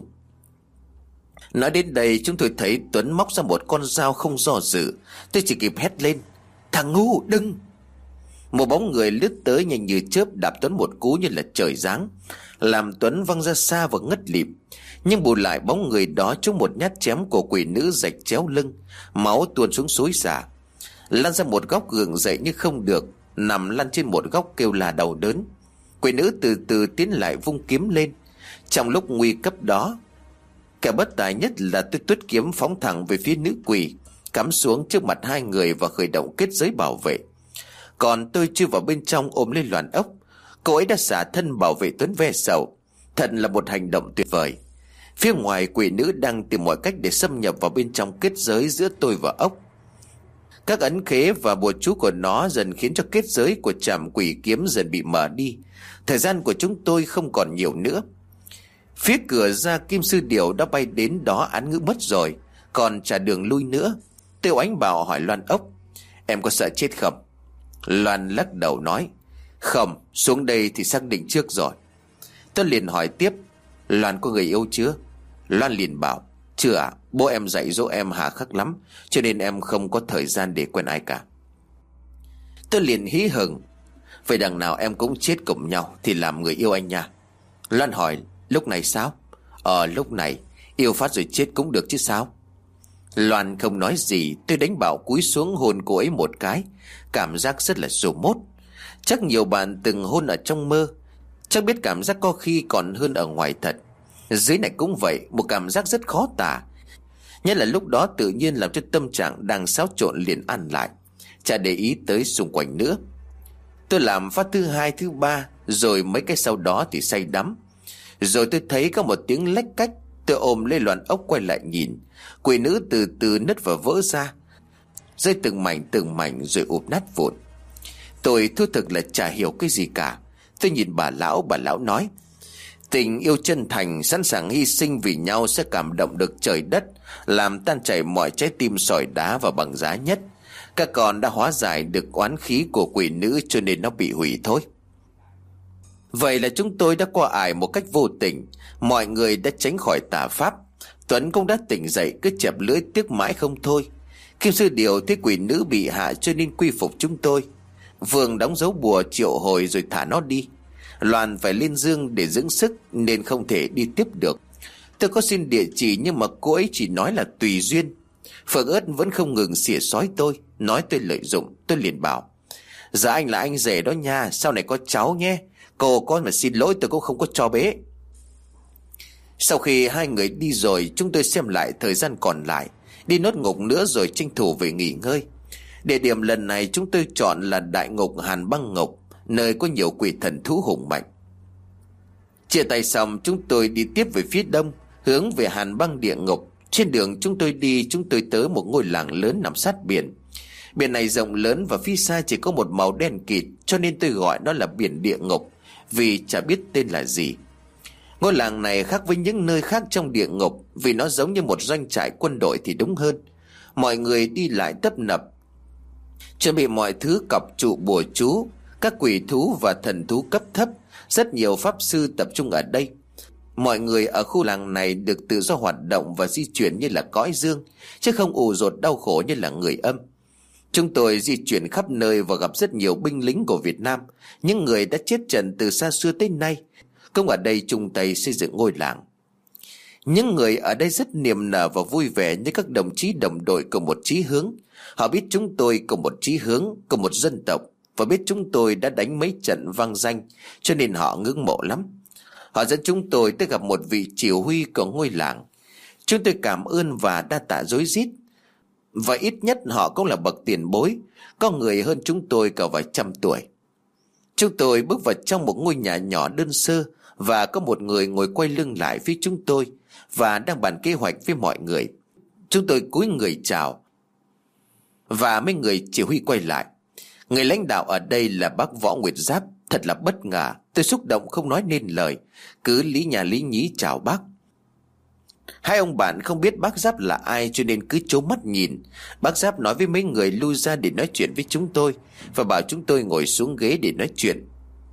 S2: Nói đến đây chúng tôi thấy Tuấn móc ra một con dao không do dự. Tôi chỉ kịp hét lên: thằng ngu đừng! Một bóng người lướt tới nhanh như chớp, đạp Tuấn một cú như là trời giáng, làm Tuấn văng ra xa và ngất lịm. Nhưng bù lại bóng người đó trúng một nhát chém của quỷ nữ rạch chéo lưng, máu tuôn xuống xối xả, lăn ra một góc gượng dậy nhưng không được, nằm lăn trên một góc kêu là đau đớn. Quỷ nữ từ từ tiến lại vung kiếm lên. Trong lúc nguy cấp đó, kẻ bất tài nhất là tôi tuốt kiếm phóng thẳng về phía nữ quỷ, cắm xuống trước mặt hai người và khởi động kết giới bảo vệ. Còn tôi chưa vào bên trong ôm lấy Loan ốc. Cô ấy đã xả thân bảo vệ Tuấn ve sầu. Thật là một hành động tuyệt vời. Phía ngoài, quỷ nữ đang tìm mọi cách để xâm nhập vào bên trong kết giới giữa tôi và ốc. Các ấn khế và bùa chú của nó dần khiến cho kết giới của trảm quỷ kiếm dần bị mở đi. Thời gian của chúng tôi không còn nhiều nữa. Phía cửa ra kim sư điểu đã bay đến đó án ngữ mất rồi, còn chả đường lui nữa. Tiêu Ánh Bảo hỏi Loan ốc: em có sợ chết không? Loan lắc đầu nói: không, xuống đây thì xác định trước rồi. Tôi liền hỏi tiếp: Loan có người yêu chưa? Loan liền bảo: chưa ạ, bố em dạy dỗ em hà khắc lắm, cho nên em không có thời gian để quen ai cả. Tôi liền hí hửng: vậy đằng nào em cũng chết cùng nhau thì làm người yêu anh nha. Loan hỏi: lúc này sao? Lúc này yêu phát rồi chết cũng được chứ sao. Loan không nói gì. Tôi đánh bảo cúi xuống hôn cô ấy một cái. Cảm giác rất là sù mốt. Chắc nhiều bạn từng hôn ở trong mơ, chắc biết cảm giác có khi còn hơn ở ngoài thật. Dưới này cũng vậy, một cảm giác rất khó tả. Nhất là lúc đó tự nhiên làm cho tâm trạng đang xáo trộn liền ăn lại, chả để ý tới xung quanh nữa. Tôi làm phát thứ hai, thứ ba, rồi mấy cái sau đó thì say đắm. Rồi tôi thấy có một tiếng lách cách. Tôi ôm lấy Loan ốc quay lại nhìn. Quỷ nữ từ từ nứt và vỡ ra, rơi từng mảnh rồi ụp nát vụn. Tôi thú thực là chả hiểu cái gì cả. Tôi nhìn bà lão nói: tình yêu chân thành, sẵn sàng hy sinh vì nhau sẽ cảm động được trời đất, làm tan chảy mọi trái tim sỏi đá và bằng giá nhất. Các con đã hóa giải được oán khí của quỷ nữ, cho nên nó bị hủy thôi. Vậy là chúng tôi đã qua ải một cách vô tình. Mọi người đã tránh khỏi tà pháp. Tuấn cũng đã tỉnh dậy, cứ chẹp lưỡi tiếc mãi không thôi. Kim sư điểu thấy quỷ nữ bị hạ cho nên quy phục chúng tôi. Vương đóng dấu bùa triệu hồi rồi thả nó đi. Loan phải lên dương để dưỡng sức nên không thể đi tiếp được. Tôi có xin địa chỉ nhưng mà cô ấy chỉ nói là tùy duyên. Phượng ớt vẫn không ngừng xỉa xói tôi, nói tôi lợi dụng. Tôi liền bảo: Dạ anh là anh rể đó nha, sau này có cháu nhé. Cô con mà xin lỗi tôi cũng không có cho bế. Sau khi hai người đi rồi, chúng tôi xem lại thời gian còn lại, đi nốt ngục nữa rồi tranh thủ về nghỉ ngơi. Địa điểm lần này chúng tôi chọn là đại ngục Hàn Băng Ngục, nơi có nhiều quỷ thần thú hùng mạnh. Chia tay xong, chúng tôi đi tiếp về phía đông, hướng về Hàn Băng Địa Ngục. Trên đường chúng tôi tới một ngôi làng lớn nằm sát biển. Biển này rộng lớn và phía xa chỉ có một màu đen kịt, cho nên tôi gọi nó là biển địa ngục, vì chả biết tên là gì. Ngôi làng này khác với những nơi khác trong địa ngục, vì nó giống như một doanh trại quân đội thì đúng hơn. Mọi người đi lại tấp nập, chuẩn bị mọi thứ cọc trụ bùa chú, các quỷ thú và thần thú cấp thấp. Rất nhiều pháp sư tập trung ở đây. Mọi người ở khu làng này được tự do hoạt động và di chuyển như là cõi dương, chứ không ù dột đau khổ như là người âm. Chúng tôi di chuyển khắp nơi và gặp rất nhiều binh lính của Việt Nam, những người đã chết trận từ xa xưa tới nay, cũng ở đây chung tay xây dựng ngôi làng. Những người ở đây rất niềm nở và vui vẻ như các đồng chí đồng đội cùng một chí hướng. Họ biết chúng tôi cùng một chí hướng, cùng một dân tộc, và biết chúng tôi đã đánh mấy trận vang danh, cho nên họ ngưỡng mộ lắm. Họ dẫn chúng tôi tới gặp một vị chỉ huy của ngôi làng. Chúng tôi cảm ơn và đa tạ rối rít. Và ít nhất họ cũng là bậc tiền bối, có người hơn chúng tôi cả vài trăm tuổi. Chúng tôi bước vào trong một ngôi nhà nhỏ đơn sơ, và có một người ngồi quay lưng lại phía chúng tôi và đang bàn kế hoạch với mọi người. Chúng tôi cúi người chào, và mấy người chỉ huy quay lại. Người lãnh đạo ở đây là bác Võ Nguyệt Giáp. Thật là bất ngờ, tôi xúc động không nói nên lời, cứ lý nhà lý nhí chào bác. Hai ông bạn không biết bác Giáp là ai, cho nên cứ trố mắt nhìn. Bác Giáp nói với mấy người lui ra để nói chuyện với chúng tôi, và bảo chúng tôi ngồi xuống ghế để nói chuyện.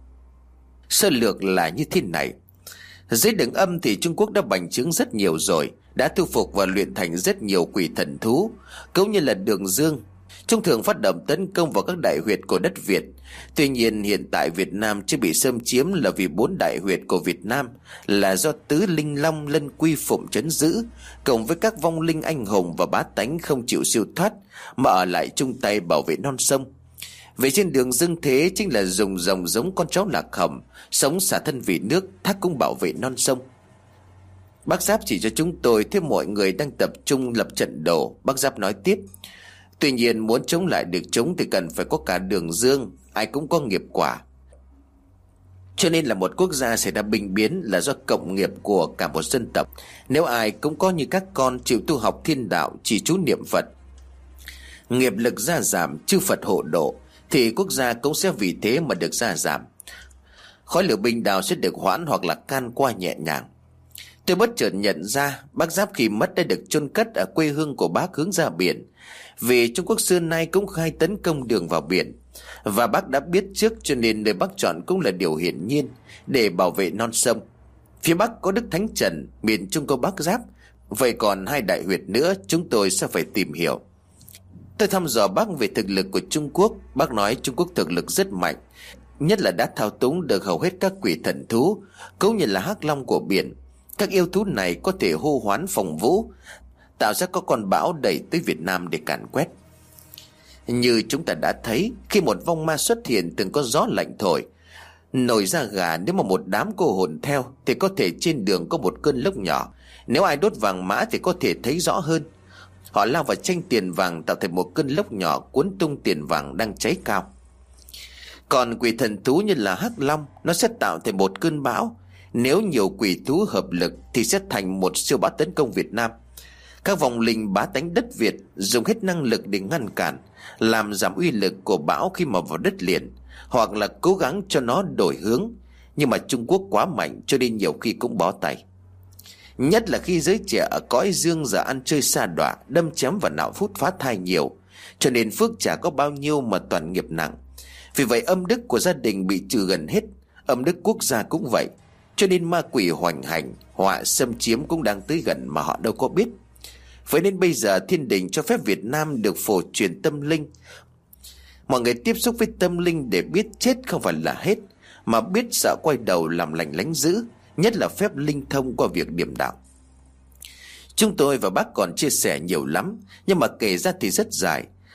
S2: Sơ lược là như thế này. Dưới đường âm thì Trung Quốc đã bành trướng rất nhiều rồi, đã thu phục và luyện thành rất nhiều quỷ thần thú, cũng như là Đường Dương. Chúng thường phát động tấn công vào các đại huyệt của đất Việt. Tuy nhiên hiện tại Việt Nam chưa bị xâm chiếm là vì 4 đại huyệt của Việt Nam là do Tứ Linh Long Lân Quy Phụng trấn giữ, cộng với các vong linh anh hùng và bá tánh không chịu siêu thoát mà ở lại chung tay bảo vệ non sông. Về trên đường dương thế chính là dùng rồng giống con cháu Lạc Hồng, sống xả thân vì nước, thác cũng bảo vệ non sông. Bác Giáp chỉ cho chúng tôi thêm mọi người đang tập trung lập trận đồ. Bác Giáp nói tiếp: tuy nhiên muốn chống lại được chúng thì cần phải có cả Đường Dương, ai cũng có nghiệp quả. Cho nên là một quốc gia xảy ra binh biến là do cộng nghiệp của cả một dân tộc. Nếu ai cũng có như các con chịu tu học thiên đạo, chỉ chú niệm Phật, nghiệp lực gia giảm, chư Phật hộ độ, thì quốc gia cũng sẽ vì thế mà được gia giảm. Khói lửa binh đao sẽ được hoãn hoặc là can qua nhẹ nhàng. Tôi bất chợt nhận ra bác Giáp khi mất đã được chôn cất ở quê hương của bác hướng ra biển, vì Trung Quốc xưa nay cũng khai tấn công đường vào biển, và bác đã biết trước, cho nên nơi bác chọn cũng là điều hiển nhiên để bảo vệ non sông. Phía Bắc có Đức Thánh Trần, miền Trung có bác Giáp, vậy còn 2 đại huyệt nữa chúng tôi sẽ phải tìm hiểu. Tôi thăm dò bác về thực lực của Trung Quốc. Bác nói Trung Quốc thực lực rất mạnh, nhất là đã thao túng được hầu hết các quỷ thần thú, cũng như là hắc long của biển. Các yêu thú này có thể hô hoán phòng vũ, tạo ra các con bão đẩy tới Việt Nam để càn quét. Như chúng ta đã thấy, khi một vong ma xuất hiện từng có gió lạnh thổi, nổi da gà. Nếu mà một đám cô hồn theo thì có thể trên đường có một cơn lốc nhỏ. Nếu ai đốt vàng mã thì có thể thấy rõ hơn. Họ lao vào tranh tiền vàng, tạo thành một cơn lốc nhỏ cuốn tung tiền vàng đang cháy cao. Còn quỷ thần thú như là hắc long, nó sẽ tạo thành một cơn bão. Nếu nhiều quỷ thú hợp lực thì sẽ thành một siêu bão tấn công Việt Nam. Các vong linh bá tánh đất Việt dùng hết năng lực để ngăn cản, làm giảm uy lực của bão khi mà vào đất liền, hoặc là cố gắng cho nó đổi hướng. Nhưng mà Trung Quốc quá mạnh cho nên nhiều khi cũng bó tay. Nhất là khi giới trẻ ở cõi dương giờ ăn chơi sa đọa, đâm chém và nạo phút phá thai nhiều, cho nên phước chả có bao nhiêu mà toàn nghiệp nặng. Vì vậy âm đức của gia đình bị trừ gần hết, âm đức quốc gia cũng vậy. Cho nên ma quỷ hoành hành, họa xâm chiếm cũng đang tới gần mà họ đâu có biết. Vậy nên bây giờ thiên đình cho phép Việt Nam được phổ truyền tâm linh. Mọi người tiếp xúc với tâm linh để biết chết không phải là hết, mà biết sợ quay đầu làm lành lánh dữ, nhất là phép linh thông qua việc điểm đạo. Chúng tôi và bác còn chia sẻ nhiều lắm, nhưng mà kể ra thì rất dài.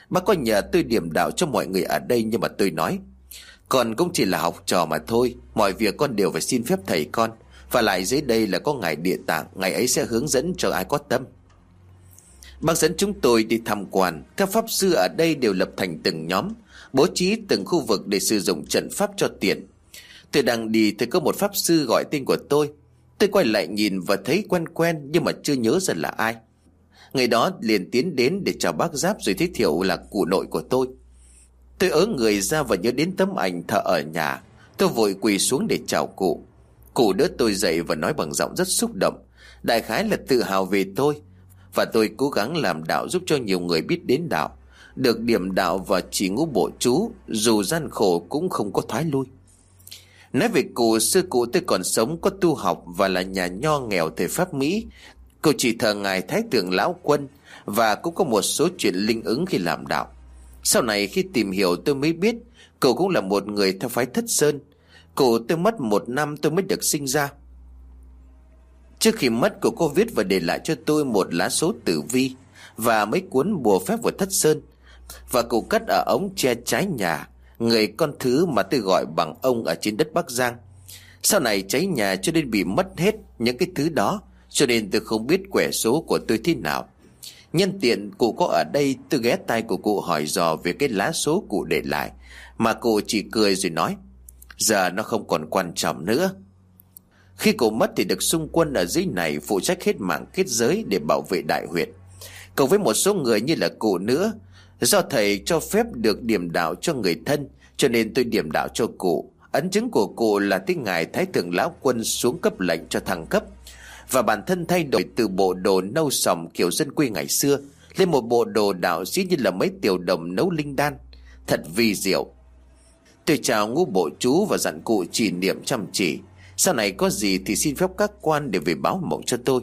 S2: Bác có nhờ tôi điểm đạo cho mọi người ở đây, nhưng mà tôi nói con cũng chỉ là học trò mà thôi, mọi việc con đều phải xin phép thầy con. Và lại dưới đây là có ngài Địa Tạng, ngài ấy sẽ hướng dẫn cho ai có tâm. Bác dẫn chúng tôi đi tham quan. Các pháp sư ở đây đều lập thành từng nhóm, bố trí từng khu vực để sử dụng trận pháp cho tiện. Tôi đang đi thì có một pháp sư gọi tên của tôi. Tôi quay lại nhìn và thấy quen quen, nhưng mà chưa nhớ ra là ai. Người đó liền tiến đến để chào bác Giáp, rồi giới thiệu là cụ nội của tôi. Tôi ớ người ra và nhớ đến tấm ảnh thờ ở nhà. Tôi vội quỳ xuống để chào cụ. Cụ đỡ tôi dậy và nói bằng giọng rất xúc động, đại khái là tự hào về tôi. Và tôi cố gắng làm đạo giúp cho nhiều người biết đến đạo, được điểm đạo và chỉ ngũ bộ chú, dù gian khổ cũng không có thoái lui. Nói về cụ, sư cụ tôi còn sống, có tu học và là nhà nho nghèo thời Pháp Mỹ. Cụ chỉ thờ ngài Thái Thượng Lão Quân, và cũng có một số chuyện linh ứng khi làm đạo. Sau này khi tìm hiểu tôi mới biết cụ cũng là một người theo phái Thất Sơn. Cụ tôi mất 1 năm tôi mới được sinh ra. Trước khi mất, cụ có viết và để lại cho tôi một lá số tử vi và mấy cuốn bùa phép của Thất Sơn. Và cụ cất ở ống tre trái nhà người con thứ mà tôi gọi bằng ông ở trên đất Bắc Giang. Sau này cháy nhà cho nên bị mất hết những cái thứ đó, cho nên tôi không biết quẻ số của tôi thế nào. Nhân tiện cụ có ở đây, tôi ghé tai của cụ hỏi dò về cái lá số cụ để lại, mà cụ chỉ cười rồi nói giờ nó không còn quan trọng nữa. Khi cụ mất thì được xung quân ở dưới này phụ trách hết mạng kết giới để bảo vệ đại huyệt, cộng với một số người như là cụ nữa. Do thầy cho phép được điểm đạo cho người thân, cho nên tôi điểm đạo cho cụ. Ấn chứng của cụ là tiếng ngài Thái Thượng Lão Quân xuống cấp lệnh cho thăng cấp, và bản thân thay đổi từ bộ đồ nâu sòng kiểu dân quê ngày xưa lên một bộ đồ đạo sĩ như là mấy tiểu đồng nấu linh đan. Thật vi diệu. Tôi chào ngũ bộ chú và dặn cụ chỉ niệm chăm chỉ. Sau này có gì thì xin phép các quan để về báo mộng cho tôi.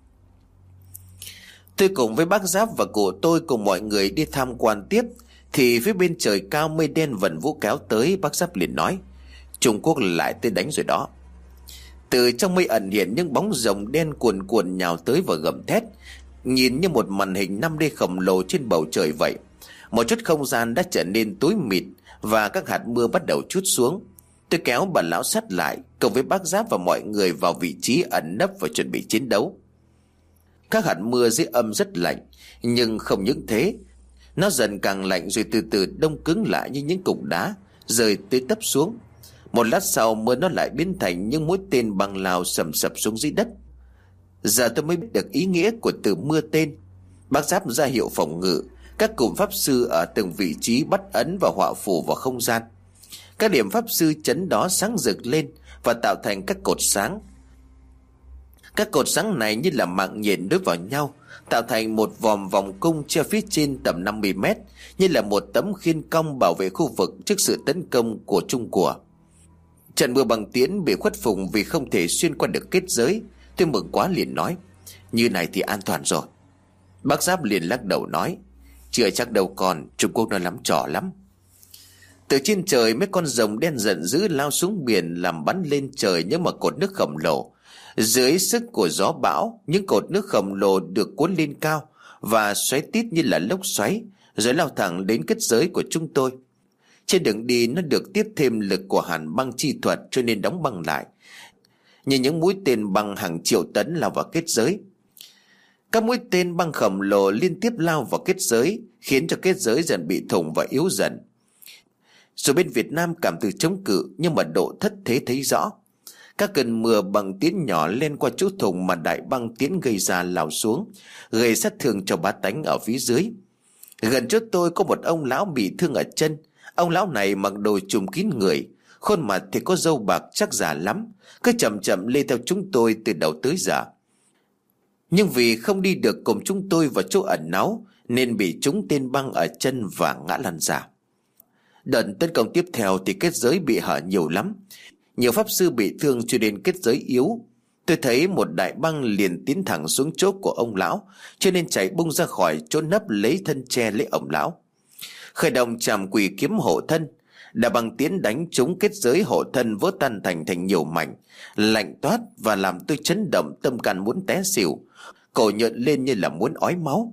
S2: Tôi cùng với bác Giáp và cụ tôi cùng mọi người đi tham quan tiếp, thì phía bên trời cao mây đen vần vũ kéo tới. Bác Giáp liền nói Trung Quốc lại tới đánh rồi đó. Từ trong mây ẩn hiện những bóng rồng đen cuồn cuộn nhào tới và gầm thét, nhìn như một màn hình 5D khổng lồ trên bầu trời vậy. Một chút không gian đã trở nên tối mịt và các hạt mưa bắt đầu trút xuống. Tôi kéo bà lão sát lại cùng với bác Giáp và mọi người vào vị trí ẩn nấp và chuẩn bị chiến đấu. Các hạt mưa dưới âm rất lạnh, nhưng không những thế, nó dần càng lạnh rồi từ từ đông cứng lại như những cục đá rơi tới tấp xuống. Một lát sau mưa nó lại biến thành những mũi tên băng lao sầm sập xuống dưới đất. Giờ tôi mới biết được ý nghĩa của từ mưa tên. Bác Giáp ra hiệu phòng ngự, các cụm pháp sư ở từng vị trí bắt ấn và họa phù vào không gian. Các điểm pháp sư chấn đó sáng rực lên và tạo thành các cột sáng. Các cột sáng này như là mạng nhện đối vào nhau, tạo thành một vòm vòng cung treo phía trên tầm 50 mét, như là một tấm khiên cong bảo vệ khu vực trước sự tấn công của Trung Của. Trận mưa bằng tiễn bị khuất phục vì không thể xuyên qua được kết giới. Tôi mừng quá liền nói như này thì an toàn rồi. Bác Giáp liền lắc đầu nói chưa chắc đâu con, Trung Quốc nó lắm trò lắm. Từ trên trời mấy con rồng đen giận dữ lao xuống biển, làm bắn lên trời những một cột nước khổng lồ. Dưới sức của gió bão, những cột nước khổng lồ được cuốn lên cao và xoáy tít như là lốc xoáy, rồi lao thẳng đến kết giới của chúng tôi. Trên đường đi nó được tiếp thêm lực của hàn băng chi thuật, cho nên đóng băng lại, như những mũi tên băng hàng triệu tấn lao vào kết giới. Các mũi tên băng khổng lồ liên tiếp lao vào kết giới, khiến cho kết giới dần bị thủng và yếu dần. Rồi bên Việt Nam cảm từ chống cự, nhưng mà độ thất thế thấy rõ. Các cơn mưa bằng tiễn nhỏ lên qua chỗ thủng mà đại băng tiễn gây ra lao xuống, gây sát thương cho bá tánh ở phía dưới. Gần chỗ tôi có một ông lão bị thương ở chân. Ông lão này mặc đồ trùm kín người, khuôn mặt thì có râu bạc chắc già lắm, cứ chậm chậm lê theo chúng tôi từ đầu tới giờ. Nhưng vì không đi được cùng chúng tôi vào chỗ ẩn náu, nên bị trúng tên băng ở chân và ngã lăn ra. Đợt tấn công tiếp theo thì kết giới bị hở nhiều lắm. Nhiều pháp sư bị thương cho nên kết giới yếu. Tôi thấy một đại băng liền tiến thẳng xuống chỗ của ông lão, cho nên chạy bung ra khỏi chỗ nấp lấy thân che lấy ông lão. Khởi động trảm quỷ kiếm hộ thân, đại băng tiến đánh trúng kết giới hộ thân vỡ tan thành nhiều mảnh, lạnh toát và làm tôi chấn động, tâm can muốn té xỉu, cổ nhợn lên như là muốn ói máu.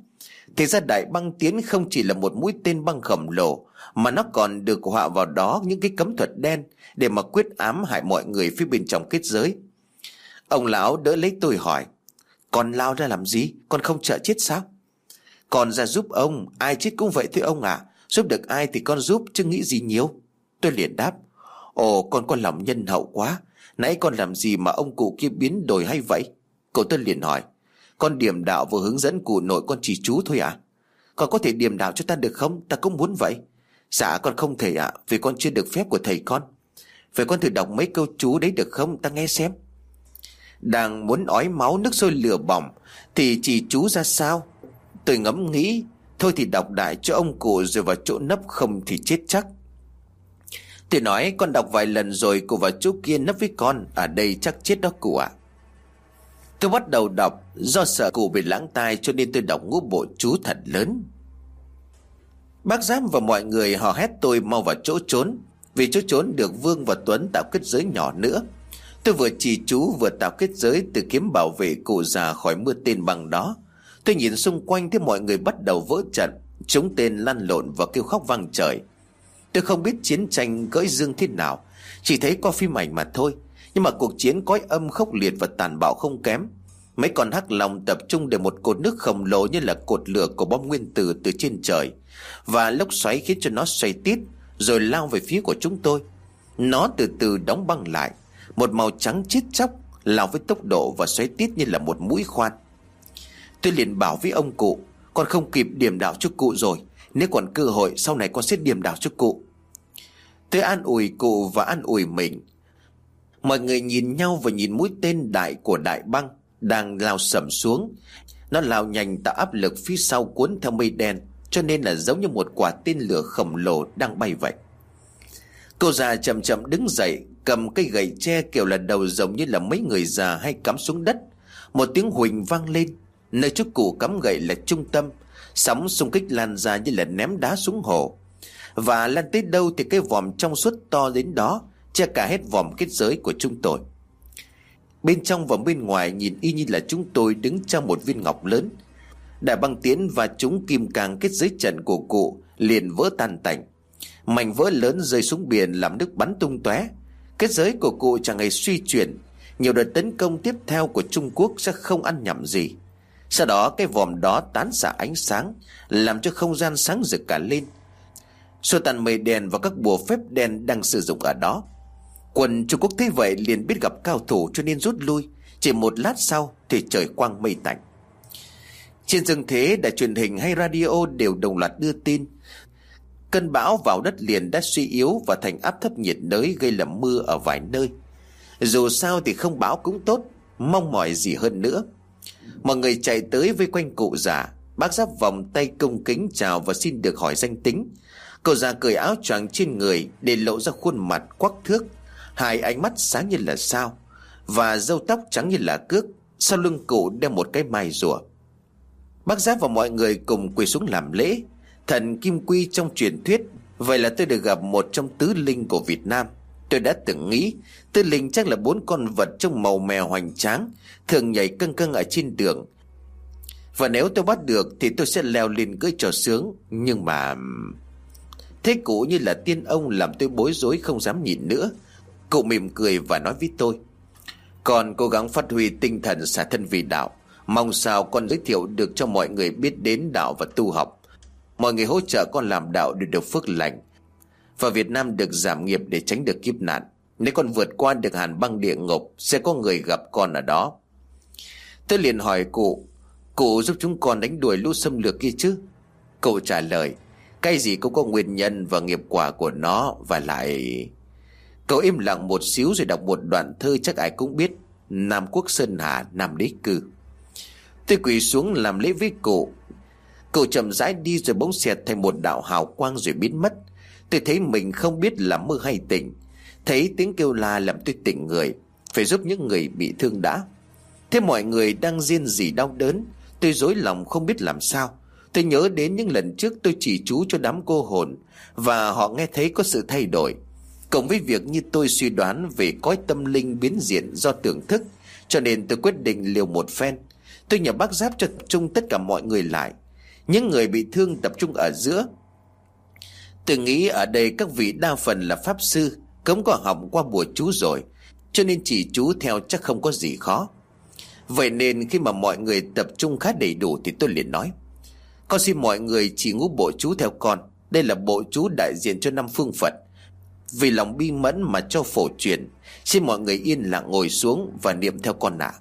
S2: Thì ra Đại Băng Tiến không chỉ là một mũi tên băng khổng lồ, mà nó còn được họa vào đó những cái cấm thuật đen để mà quyết ám hại mọi người phía bên trong kết giới. Ông lão đỡ lấy tôi hỏi: Con lao ra làm gì? Con không sợ chết sao? Con ra giúp ông, ai chết cũng vậy thôi ông ạ. Giúp được ai thì con giúp, chứ nghĩ gì nhiều. Tôi liền đáp: Ồ, con có lòng nhân hậu quá. Nãy con làm gì mà ông cụ kia biến đổi hay vậy? Cậu tôi liền hỏi: Con điềm đạo vừa hướng dẫn cụ nội con chỉ chú thôi à? Con có thể điềm đạo cho ta được không? Ta cũng muốn vậy. Dạ con không thể ạ, vì con chưa được phép của thầy con. Vậy con thử đọc mấy câu chú đấy được không? Ta nghe xem. Đang muốn ói máu nước sôi lửa bỏng thì chỉ chú ra sao? Tôi ngẫm nghĩ, thôi thì đọc đại cho ông cụ rồi vào chỗ nấp, không thì chết chắc. Tôi nói: Con đọc vài lần rồi, cụ vào chỗ kia nấp với con, ở đây chắc chết đó cụ ạ. Tôi bắt đầu đọc. Do sợ cụ bị lãng tai cho nên tôi đọc ngũ bộ chú thật lớn. Bác Giám và mọi người hò hét tôi mau vào chỗ trốn, vì chỗ trốn được Vương và Tuấn tạo kết giới nhỏ nữa. Tôi vừa chỉ chú vừa tạo kết giới từ kiếm bảo vệ cụ già khỏi mưa tên bằng đó. Tôi nhìn xung quanh thấy mọi người bắt đầu vỡ trận, chúng tên lăn lộn và kêu khóc vang trời. Tôi không biết chiến tranh gỡi dương thế nào, chỉ thấy qua phim ảnh mà thôi. Nhưng mà cuộc chiến cõi âm khốc liệt và tàn bạo không kém. Mấy con hắc long tập trung để một cột nước khổng lồ như là cột lửa của bom nguyên tử từ trên trời, và lốc xoáy khiến cho nó xoay tít rồi lao về phía của chúng tôi. Nó từ từ đóng băng lại, một màu trắng chết chóc, lao với tốc độ và xoáy tít như là một mũi khoan. Tôi liền bảo với ông cụ: Con không kịp điềm đạo cho cụ rồi, nếu còn cơ hội sau này con sẽ điềm đạo cho cụ. Tôi an ủi cụ và an ủi mình. Mọi người nhìn nhau và nhìn mũi tên đại của Đại Băng đang lao sầm xuống. Nó lao nhanh tạo áp lực phía sau cuốn theo mây đen, cho nên là giống như một quả tên lửa khổng lồ đang bay vậy. Cô già chậm chậm đứng dậy, cầm cây gậy tre kiểu là đầu rồng như là mấy người già hay cắm xuống đất. Một tiếng huỳnh vang lên, nơi chỗ cụ cắm gậy là trung tâm. Sóng xung kích lan ra như là ném đá xuống hồ, và lan tới đâu thì cái vòm trong suốt to đến đó, che cả hết vòm kết giới của chúng tôi. Bên trong và bên ngoài nhìn y như là chúng tôi đứng trong một viên ngọc lớn. Đại Băng Tiến và chúng kim càng kết giới trận của cụ liền vỡ tan tành. Mảnh vỡ lớn rơi xuống biển làm nước bắn tung tóe. Kết giới của cụ chẳng hề suy chuyển. Nhiều đợt tấn công tiếp theo của Trung Quốc sẽ không ăn nhầm gì. Sau đó cái vòm đó tán xạ ánh sáng, làm cho không gian sáng rực cả lên, xua tan mây đen và các bùa phép đen đang sử dụng ở đó. Quân Trung Quốc thấy vậy liền biết gặp cao thủ cho nên rút lui. Chỉ một lát sau thì trời quang mây tạnh. Trên dương thế, đài truyền hình hay radio đều đồng loạt đưa tin cơn bão vào đất liền đã suy yếu và thành áp thấp nhiệt đới, gây làm mưa ở vài nơi. Dù sao thì không bão cũng tốt, mong mỏi gì hơn nữa. Mọi người chạy tới vây quanh cụ già. Bác Giáp vòng tay cung kính chào và xin được hỏi danh tính. Cậu già cởi áo choàng trên người để lộ ra khuôn mặt quắc thước, hai ánh mắt sáng như là sao, và râu tóc trắng như là cước. Sau lưng cụ đeo một cái mai rùa. Bác Giáp và mọi người cùng quỳ xuống làm lễ. Thần Kim Quy trong truyền thuyết, vậy là tôi được gặp một trong tứ linh của Việt Nam. Tôi đã từng nghĩ tứ linh chắc là 4 con vật trông màu mè hoành tráng, thường nhảy câng câng ở trên đường, và nếu tôi bắt được thì tôi sẽ leo lên cưỡi cho sướng. Nhưng mà thế cụ như là tiên ông, làm tôi bối rối không dám nhìn nữa. Cụ mỉm cười và nói với tôi: Con cố gắng phát huy tinh thần xả thân vì đạo, mong sao con giới thiệu được cho mọi người biết đến đạo và tu học. Mọi người hỗ trợ con làm đạo để được phước lành, và Việt Nam được giảm nghiệp để tránh được kiếp nạn. Nếu con vượt qua được hàn băng địa ngục, sẽ có người gặp con ở đó. Tôi liền hỏi cụ giúp chúng con đánh đuổi lũ xâm lược kia chứ? Cụ trả lời: Cái gì cũng có nguyên nhân và nghiệp quả của nó, và lại... Cậu im lặng một xíu rồi đọc một đoạn thơ chắc ai cũng biết: Nam quốc sơn hà Nam đế cư. Tôi quỳ xuống làm lễ với cụ. Cụ chậm rãi đi rồi bỗng xẹt thành một đạo hào quang rồi biến mất. Tôi thấy mình không biết là mơ hay tỉnh. Thấy tiếng kêu la làm tôi tỉnh người, phải giúp những người bị thương đã. Thế mọi người đang riêng rỉ đau đớn, tôi rối lòng không biết làm sao. Tôi nhớ đến những lần trước tôi chỉ chú cho đám cô hồn, và họ nghe thấy có sự thay đổi. Cộng với việc như tôi suy đoán về cõi tâm linh biến diện do tưởng thức, cho nên tôi quyết định liều một phen. Tôi nhờ bác Giáp cho tập trung tất cả mọi người lại. Những người bị thương tập trung ở giữa. Tôi nghĩ ở đây các vị đa phần là pháp sư, cấm có học qua bùa chú rồi, cho nên chỉ chú theo chắc không có gì khó. Vậy nên khi mà mọi người tập trung khá đầy đủ thì tôi liền nói: con xin mọi người chỉ ngũ bộ chú theo con. Đây là bộ chú đại diện cho 5 phương Phật. Vì lòng bi mẫn mà cho phổ truyền, xin mọi người yên lặng ngồi xuống và niệm theo con ạ.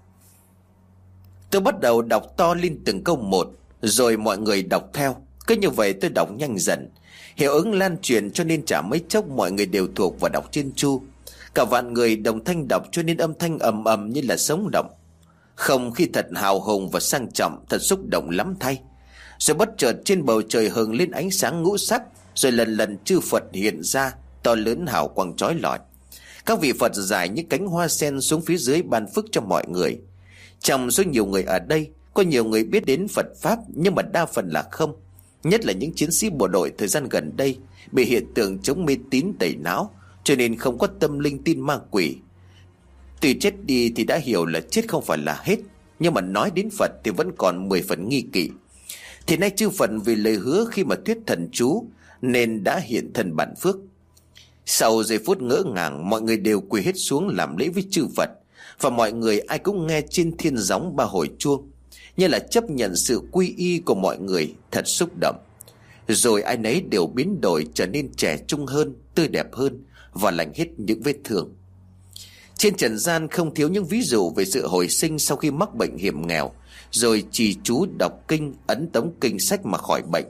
S2: Tôi bắt đầu đọc to lên từng câu một, rồi mọi người đọc theo. Cứ như vậy tôi đọc nhanh dần, hiệu ứng lan truyền cho nên chả mấy chốc mọi người đều thuộc và đọc trên chu. Cả vạn người đồng thanh đọc cho nên âm thanh ầm ầm như là sống động. Không khí thật hào hùng và sang trọng, thật xúc động lắm thay. Rồi bất chợt trên bầu trời hừng lên ánh sáng ngũ sắc, rồi lần lần chư Phật hiện ra, to lớn hào quang chói lọi. Các vị Phật rải những cánh hoa sen xuống phía dưới ban phước cho mọi người. Trong số nhiều người ở đây, có nhiều người biết đến Phật Pháp, nhưng mà đa phần là không. Nhất là những chiến sĩ bộ đội thời gian gần đây bị hiện tượng chống mê tín tẩy não, cho nên không có tâm linh tin ma quỷ. Tuy chết đi thì đã hiểu là chết không phải là hết, nhưng mà nói đến Phật thì vẫn còn 10 phần nghi kỵ. Thì nay chư Phật vì lời hứa khi mà thuyết thần chú nên đã hiện thần bản phước. Sau giây phút ngỡ ngàng, mọi người đều quỳ hết xuống làm lễ với chư Phật, và mọi người ai cũng nghe trên thiên gióng 3 hồi chuông, như là chấp nhận sự quy y của mọi người, thật xúc động. Rồi ai nấy đều biến đổi trở nên trẻ trung hơn, tươi đẹp hơn và lành hết những vết thương. Trên trần gian không thiếu những ví dụ về sự hồi sinh sau khi mắc bệnh hiểm nghèo, rồi trì chú đọc kinh, ấn tống kinh sách mà khỏi bệnh.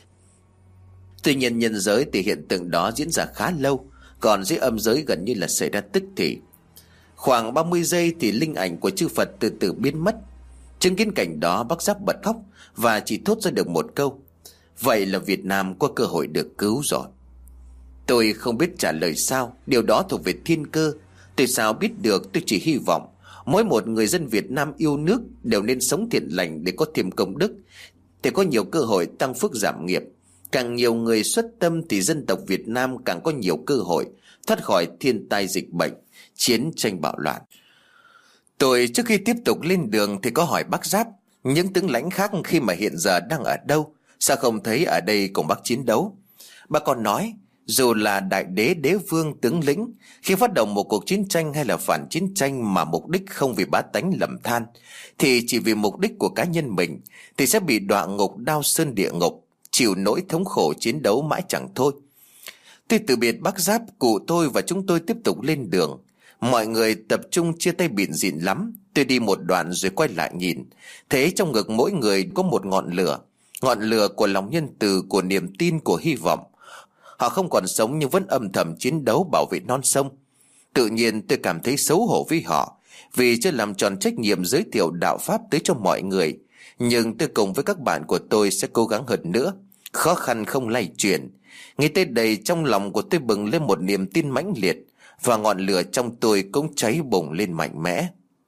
S2: Tuy nhiên nhân giới thì hiện tượng đó diễn ra khá lâu, còn dưới âm giới gần như là xảy ra tức thì. Khoảng 30 giây thì linh ảnh của chư Phật từ từ biến mất. Chứng kiến cảnh đó, bác Giáp bật khóc và chỉ thốt ra được một câu: vậy là Việt Nam có cơ hội được cứu rồi. Tôi không biết trả lời sao, điều đó thuộc về thiên cơ. Tôi sao biết được, tôi chỉ hy vọng mỗi một người dân Việt Nam yêu nước đều nên sống thiện lành để có thêm công đức, để có nhiều cơ hội tăng phước giảm nghiệp. Càng nhiều người xuất tâm thì dân tộc Việt Nam càng có nhiều cơ hội thoát khỏi thiên tai dịch bệnh, chiến tranh bạo loạn. Tôi trước khi tiếp tục lên đường thì có hỏi bác Giáp những tướng lãnh khác khi mà hiện giờ đang ở đâu, sao không thấy ở đây cùng bác chiến đấu. Bác còn nói dù là đại đế, đế vương, tướng lĩnh, khi phát động một cuộc chiến tranh hay là phản chiến tranh mà mục đích không vì bá tánh lầm than, thì chỉ vì mục đích của cá nhân mình, thì sẽ bị đọa ngục đao sơn địa ngục, chịu nỗi thống khổ chiến đấu mãi chẳng thôi. Tuy từ biệt bác Giáp, cụ tôi và chúng tôi tiếp tục lên đường. Mọi người tập trung chia tay bịn rịn lắm. Tôi đi một đoạn rồi quay lại nhìn, thấy trong ngực mỗi người có một ngọn lửa của lòng nhân từ, của niềm tin, của hy vọng. Họ không còn sống nhưng vẫn âm thầm chiến đấu bảo vệ non sông. Tự nhiên tôi cảm thấy xấu hổ với họ, vì chưa làm tròn trách nhiệm giới thiệu đạo Pháp tới cho mọi người. Nhưng tôi cùng với các bạn của tôi sẽ cố gắng hơn nữa. Khó khăn không lay chuyển. Nghĩ tới đây, trong lòng của tôi bừng lên một niềm tin mãnh liệt, và ngọn lửa trong tôi cũng cháy bùng lên mạnh mẽ.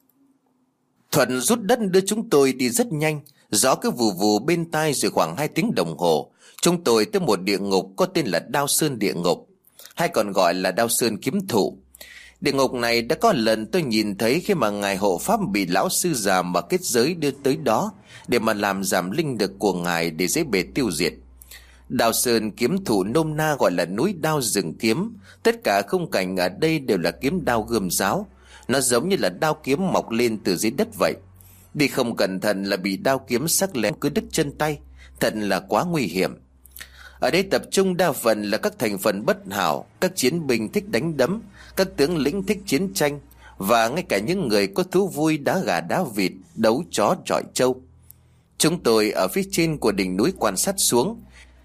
S2: Thuận rút đất đưa chúng tôi đi rất nhanh. Gió cứ vù vù bên tai, rồi khoảng 2 tiếng đồng hồ chúng tôi tới một địa ngục có tên là Đao Sơn Địa Ngục, hay còn gọi là Đao Sơn Kiếm Thụ. Địa ngục này đã có lần tôi nhìn thấy khi mà ngài hộ pháp bị lão sư già mà kết giới đưa tới đó để mà làm giảm linh lực của ngài để dễ bề tiêu diệt. Đao Sơn Kiếm Thụ nôm na gọi là núi đao rừng kiếm. Tất cả khung cảnh ở đây đều là kiếm đao gươm giáo. Nó giống như là đao kiếm mọc lên từ dưới đất vậy. Đi không cẩn thận là bị đao kiếm sắc lẹm cứ đứt chân tay, thật là quá nguy hiểm. Ở đây tập trung đa phần là các thành phần bất hảo, các chiến binh thích đánh đấm, các tướng lĩnh thích chiến tranh, và ngay cả những người có thú vui đá gà đá vịt, đấu chó chọi trâu. Chúng tôi ở phía trên của đỉnh núi quan sát xuống.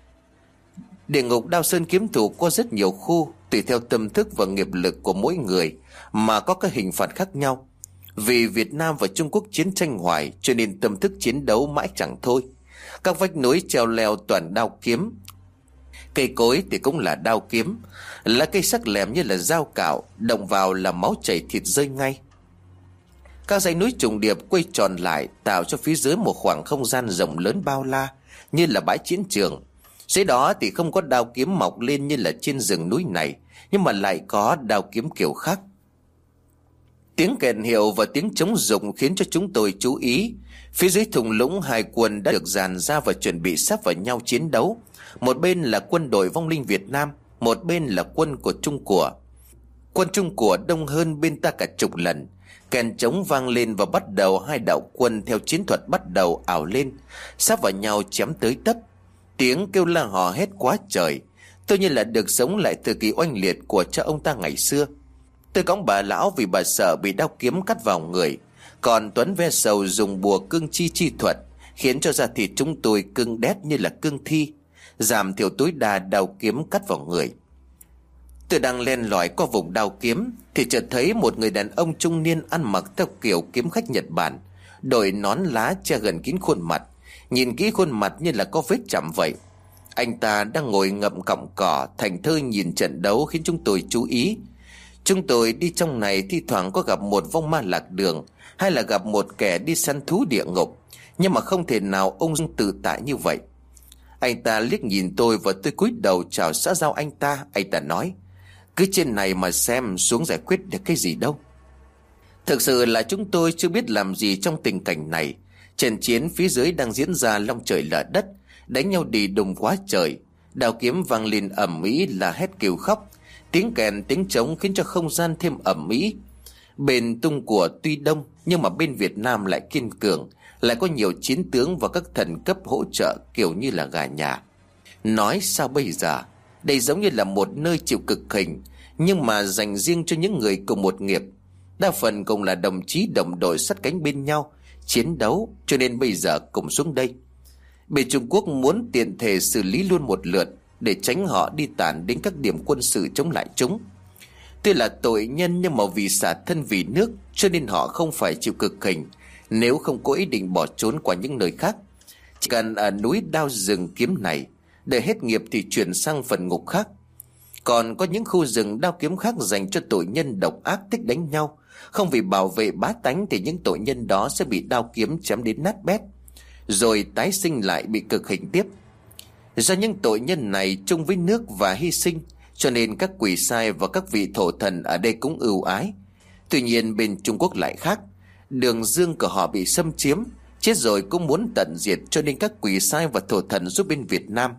S2: Địa ngục Đao Sơn Kiếm Thụ có rất nhiều khu, tùy theo tâm thức và nghiệp lực của mỗi người mà có các hình phạt khác nhau. Vì Việt Nam và Trung Quốc chiến tranh hoài, cho nên tâm thức chiến đấu mãi chẳng thôi. Các vách núi treo leo toàn đao kiếm. Cây cối thì cũng là đao kiếm, lá cây sắc lẹm như là dao cạo, động vào là máu chảy thịt rơi ngay. Các dãy núi trùng điệp quay tròn lại, tạo cho phía dưới một khoảng không gian rộng lớn bao la, như là bãi chiến trường. Dưới đó thì không có đao kiếm mọc lên như là trên rừng núi này, nhưng mà lại có đao kiếm kiểu khác. Tiếng kèn hiệu và tiếng trống rụng khiến cho chúng tôi chú ý. Phía dưới thung lũng, hai quân đã được dàn ra và chuẩn bị sắp vào nhau chiến đấu. Một bên là quân đội vong linh Việt Nam, một bên là quân của Trung Của. Quân Trung Của đông hơn bên ta cả chục lần. Kèn trống vang lên và bắt đầu hai đạo quân theo chiến thuật bắt đầu ảo lên, sắp vào nhau chém tới tấp. Tiếng kêu la hò hét quá trời. Tôi như là được sống lại thời kỳ oanh liệt của cha ông ta ngày xưa. Tôi cõng bà lão vì bà sợ bị đao kiếm cắt vào người. Còn Tuấn ve sầu dùng bùa cương chi thuật, khiến cho da thịt chúng tôi cứng đét như là cương thi, giảm thiểu tối đa đao kiếm cắt vào người. Tôi đang len lỏi qua vùng đao kiếm thì chợt thấy một người đàn ông trung niên ăn mặc theo kiểu kiếm khách Nhật Bản, đội nón lá che gần kín khuôn mặt. Nhìn kỹ khuôn mặt như là có vết chạm vậy. Anh ta đang ngồi ngậm cọng cỏ thành thơi nhìn trận đấu khiến chúng tôi chú ý. Chúng tôi đi trong này thi thoảng có gặp một vong ma lạc đường, hay là gặp một kẻ đi săn thú địa ngục, nhưng mà không thể nào ung dung tự tại như vậy. Anh ta liếc nhìn tôi và tôi cúi đầu chào xã giao anh ta. Anh ta nói: cứ trên này mà xem, xuống giải quyết được cái gì đâu. Thực sự là chúng tôi chưa biết làm gì trong tình cảnh này. Trận chiến phía dưới đang diễn ra long trời lở đất, đánh nhau đi đùng quá trời. Đao kiếm vang lên ầm ĩ là hét kêu khóc. Tiếng kèn tiếng trống khiến cho không gian thêm ầm ĩ. Bên Tung Của tuy đông nhưng mà bên Việt Nam lại kiên cường, lại có nhiều chiến tướng và các thần cấp hỗ trợ kiểu như là gà nhà. Nói sao bây giờ, đây giống như là một nơi chịu cực hình, nhưng mà dành riêng cho những người cùng một nghiệp. Đa phần cùng là đồng chí đồng đội sát cánh bên nhau chiến đấu, cho nên bây giờ cùng xuống đây. Bên Trung Quốc muốn tiện thể xử lý luôn một lượt, để tránh họ đi tản đến các điểm quân sự chống lại chúng. Tuy là tội nhân nhưng mà vì xả thân vì nước, cho nên họ không phải chịu cực hình. Nếu không có ý định bỏ trốn qua những nơi khác, chỉ cần ở núi đao rừng kiếm này, để hết nghiệp thì chuyển sang phần ngục khác. Còn có những khu rừng đao kiếm khác dành cho tội nhân độc ác thích đánh nhau. Không vì bảo vệ bá tánh thì những tội nhân đó sẽ bị đao kiếm chém đến nát bét, rồi tái sinh lại bị cực hình tiếp. Do những tội nhân này chung với nước và hy sinh, cho nên các quỷ sai và các vị thổ thần ở đây cũng ưu ái. Tuy nhiên bên Trung Quốc lại khác. Đường dương của họ bị xâm chiếm, chết rồi cũng muốn tận diệt, cho nên các quỷ sai và thổ thần giúp bên Việt Nam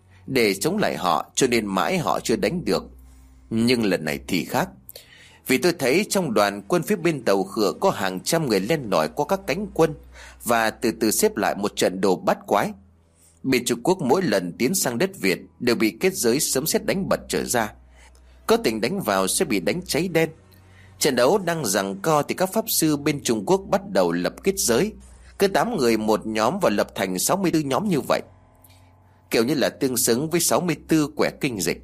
S2: để chống lại họ, cho nên mãi họ chưa đánh được. Nhưng lần này thì khác. Vì tôi thấy trong đoàn quân phía bên Tàu Khựa có hàng trăm người len lỏi qua các cánh quân và từ từ xếp lại một trận đồ bát quái. Bên Trung Quốc mỗi lần tiến sang đất Việt đều bị kết giới sấm sét đánh bật trở ra. Có tình đánh vào sẽ bị đánh cháy đen. Trận đấu đang giằng co thì các pháp sư bên Trung Quốc bắt đầu lập kết giới. Cứ 8 người một nhóm và lập thành 64 nhóm như vậy, kiểu như là tương xứng với 64 quẻ kinh dịch.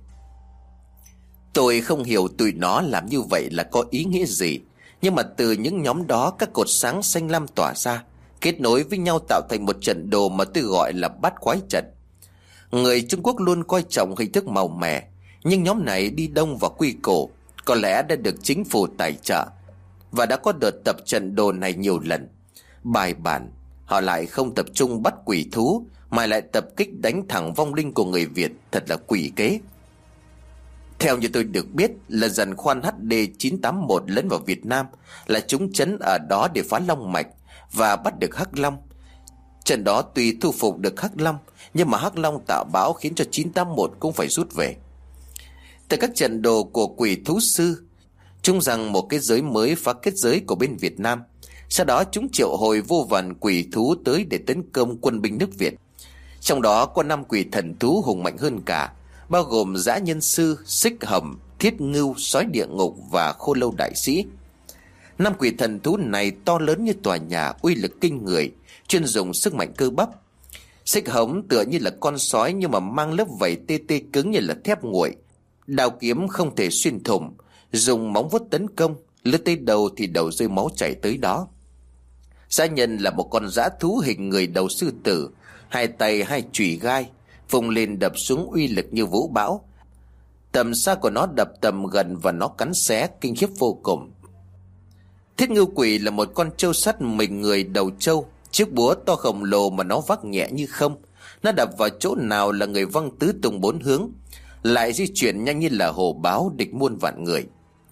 S2: Tôi không hiểu tụi nó làm như vậy là có ý nghĩa gì, nhưng mà từ những nhóm đó các cột sáng xanh lam tỏa ra, kết nối với nhau tạo thành một trận đồ mà tôi gọi là bát quái trận. Người Trung Quốc luôn coi trọng hình thức màu mè, nhưng nhóm này đi đông và quy cổ, có lẽ đã được chính phủ tài trợ và đã có đợt tập trận đồ này nhiều lần. Bài bản, họ lại không tập trung bắt quỷ thú mà lại tập kích đánh thẳng vong linh của người Việt, thật là quỷ kế. Theo như tôi được biết là dàn khoan HD981 lấn vào Việt Nam là chúng trấn ở đó để phá Long Mạch và bắt được Hắc Long. Trận đó tuy thu phục được Hắc Long, nhưng mà Hắc Long tạo báo khiến cho 981 cũng phải rút về. Từ các trận đồ của quỷ thú sư, chúng rằng một cái giới mới phá kết giới của bên Việt Nam. Sau đó chúng triệu hồi vô vàn quỷ thú tới để tấn công quân binh nước Việt. Trong đó có 5 quỷ thần thú hùng mạnh hơn cả, bao gồm Dã Nhân Sư, Xích Hầm, Thiết Ngưu, Sói Địa Ngục và Khô Lâu Đại Sĩ. 5 quỷ thần thú này to lớn như tòa nhà, uy lực kinh người, chuyên dùng sức mạnh cơ bắp. Xích Hống tựa như là con sói nhưng mà mang lớp vảy tê tê cứng như là thép nguội. Đao kiếm không thể xuyên thủng, dùng móng vuốt tấn công, lướt tới đầu thì đầu rơi máu chảy tới đó. Dã Nhân là một con dã thú hình người đầu sư tử, 2 tay 2 chùy gai, vùng lên đập xuống uy lực như vũ bão. Tầm xa của nó đập tầm gần và nó cắn xé kinh khiếp vô cùng. Thiết Ngưu Quỷ là một con trâu sắt mình người đầu trâu, chiếc búa to khổng lồ mà nó vác nhẹ như không. Nó đập vào chỗ nào là người văng tứ tung 4 hướng, lại di chuyển nhanh như là hổ báo địch muôn vạn người.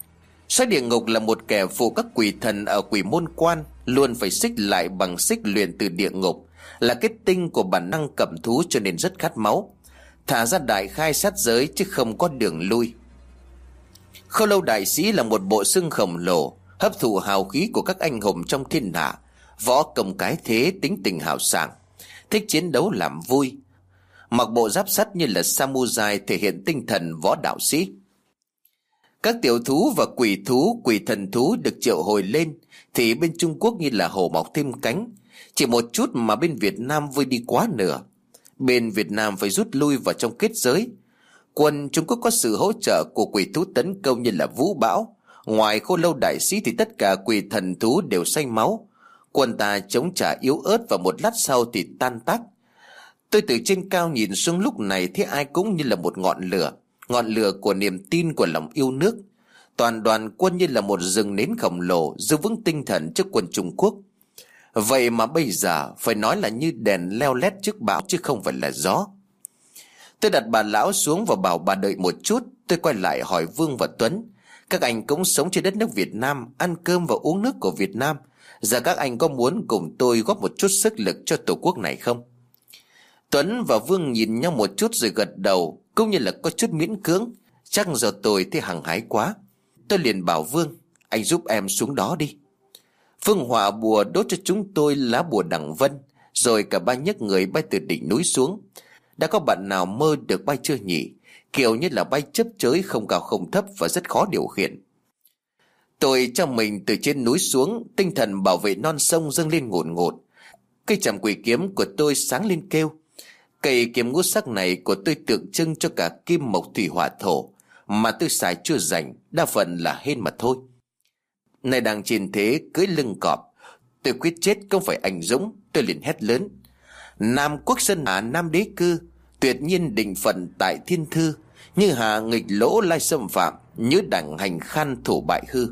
S2: Sói địa ngục là một kẻ phụ các quỷ thần ở quỷ môn quan, luôn phải xích lại bằng xích luyện từ địa ngục, là kết tinh của bản năng cầm thú cho nên rất khát máu, thả ra đại khai sát giới chứ không có đường lui. Khâu Lâu đại sĩ là một bộ xương khổng lồ, hấp thụ hào khí của các anh hùng trong thiên hạ, võ công cái thế, tính tình hào sảng, thích chiến đấu làm vui, mặc bộ giáp sắt như là samurai, thể hiện tinh thần võ đạo sĩ. Các tiểu thú và quỷ thú, quỷ thần thú được triệu hồi lên thì bên Trung Quốc như là hổ mọc thêm cánh, chỉ một chút mà bên Việt Nam vơi đi quá nửa. Bên Việt Nam phải rút lui vào trong kết giới. Quân Trung Quốc có sự hỗ trợ của quỷ thú tấn công như là vũ bão. Ngoài Khô Lâu đại sĩ thì tất cả quỷ thần thú đều say máu. Quân ta chống trả yếu ớt và một lát sau thì tan tác. Tôi từ trên cao nhìn xuống lúc này thấy ai cũng như là một ngọn lửa của niềm tin, của lòng yêu nước. Toàn đoàn quân như là một rừng nến khổng lồ giữ vững tinh thần trước quân Trung Quốc. Vậy mà bây giờ phải nói là như đèn leo lét trước bão chứ không phải là gió. Tôi đặt bà lão xuống và bảo bà đợi một chút. Tôi quay lại hỏi Vương và Tuấn, các anh cũng sống trên đất nước Việt Nam, ăn cơm và uống nước của Việt Nam, giờ các anh có muốn cùng tôi góp một chút sức lực cho tổ quốc này không? Tuấn và Vương nhìn nhau một chút rồi gật đầu, cũng như là có chút miễn cưỡng. Chắc giờ tôi thấy hăng hái quá. Tôi liền bảo Vương, anh giúp em xuống đó đi. Vương họa bùa đốt cho chúng tôi lá bùa đằng vân, rồi cả ba nhấc người bay từ đỉnh núi xuống. Đã có bạn nào mơ được bay chưa nhỉ? Kiểu như là bay chớp chới, không cao không thấp và rất khó điều khiển. Tôi cho mình từ trên núi xuống, tinh thần bảo vệ non sông dâng lên ngổn ngột. Cây chàm quỷ kiếm của tôi sáng lên kêu. Cây kiếm ngũ sắc này của tôi tượng trưng cho cả kim mộc thủy hỏa thổ, mà tôi xài chưa rảnh, đa phần là hên mà thôi. Này đang trên thế cưỡi lưng cọp, tôi quyết chết không phải anh dũng. Tôi liền hét lớn, Nam quốc sơn hà Nam đế cư, tuyệt nhiên định phận tại thiên thư, như hà nghịch lỗ lai xâm phạm, nhớ đẳng hành khan thủ bại hư.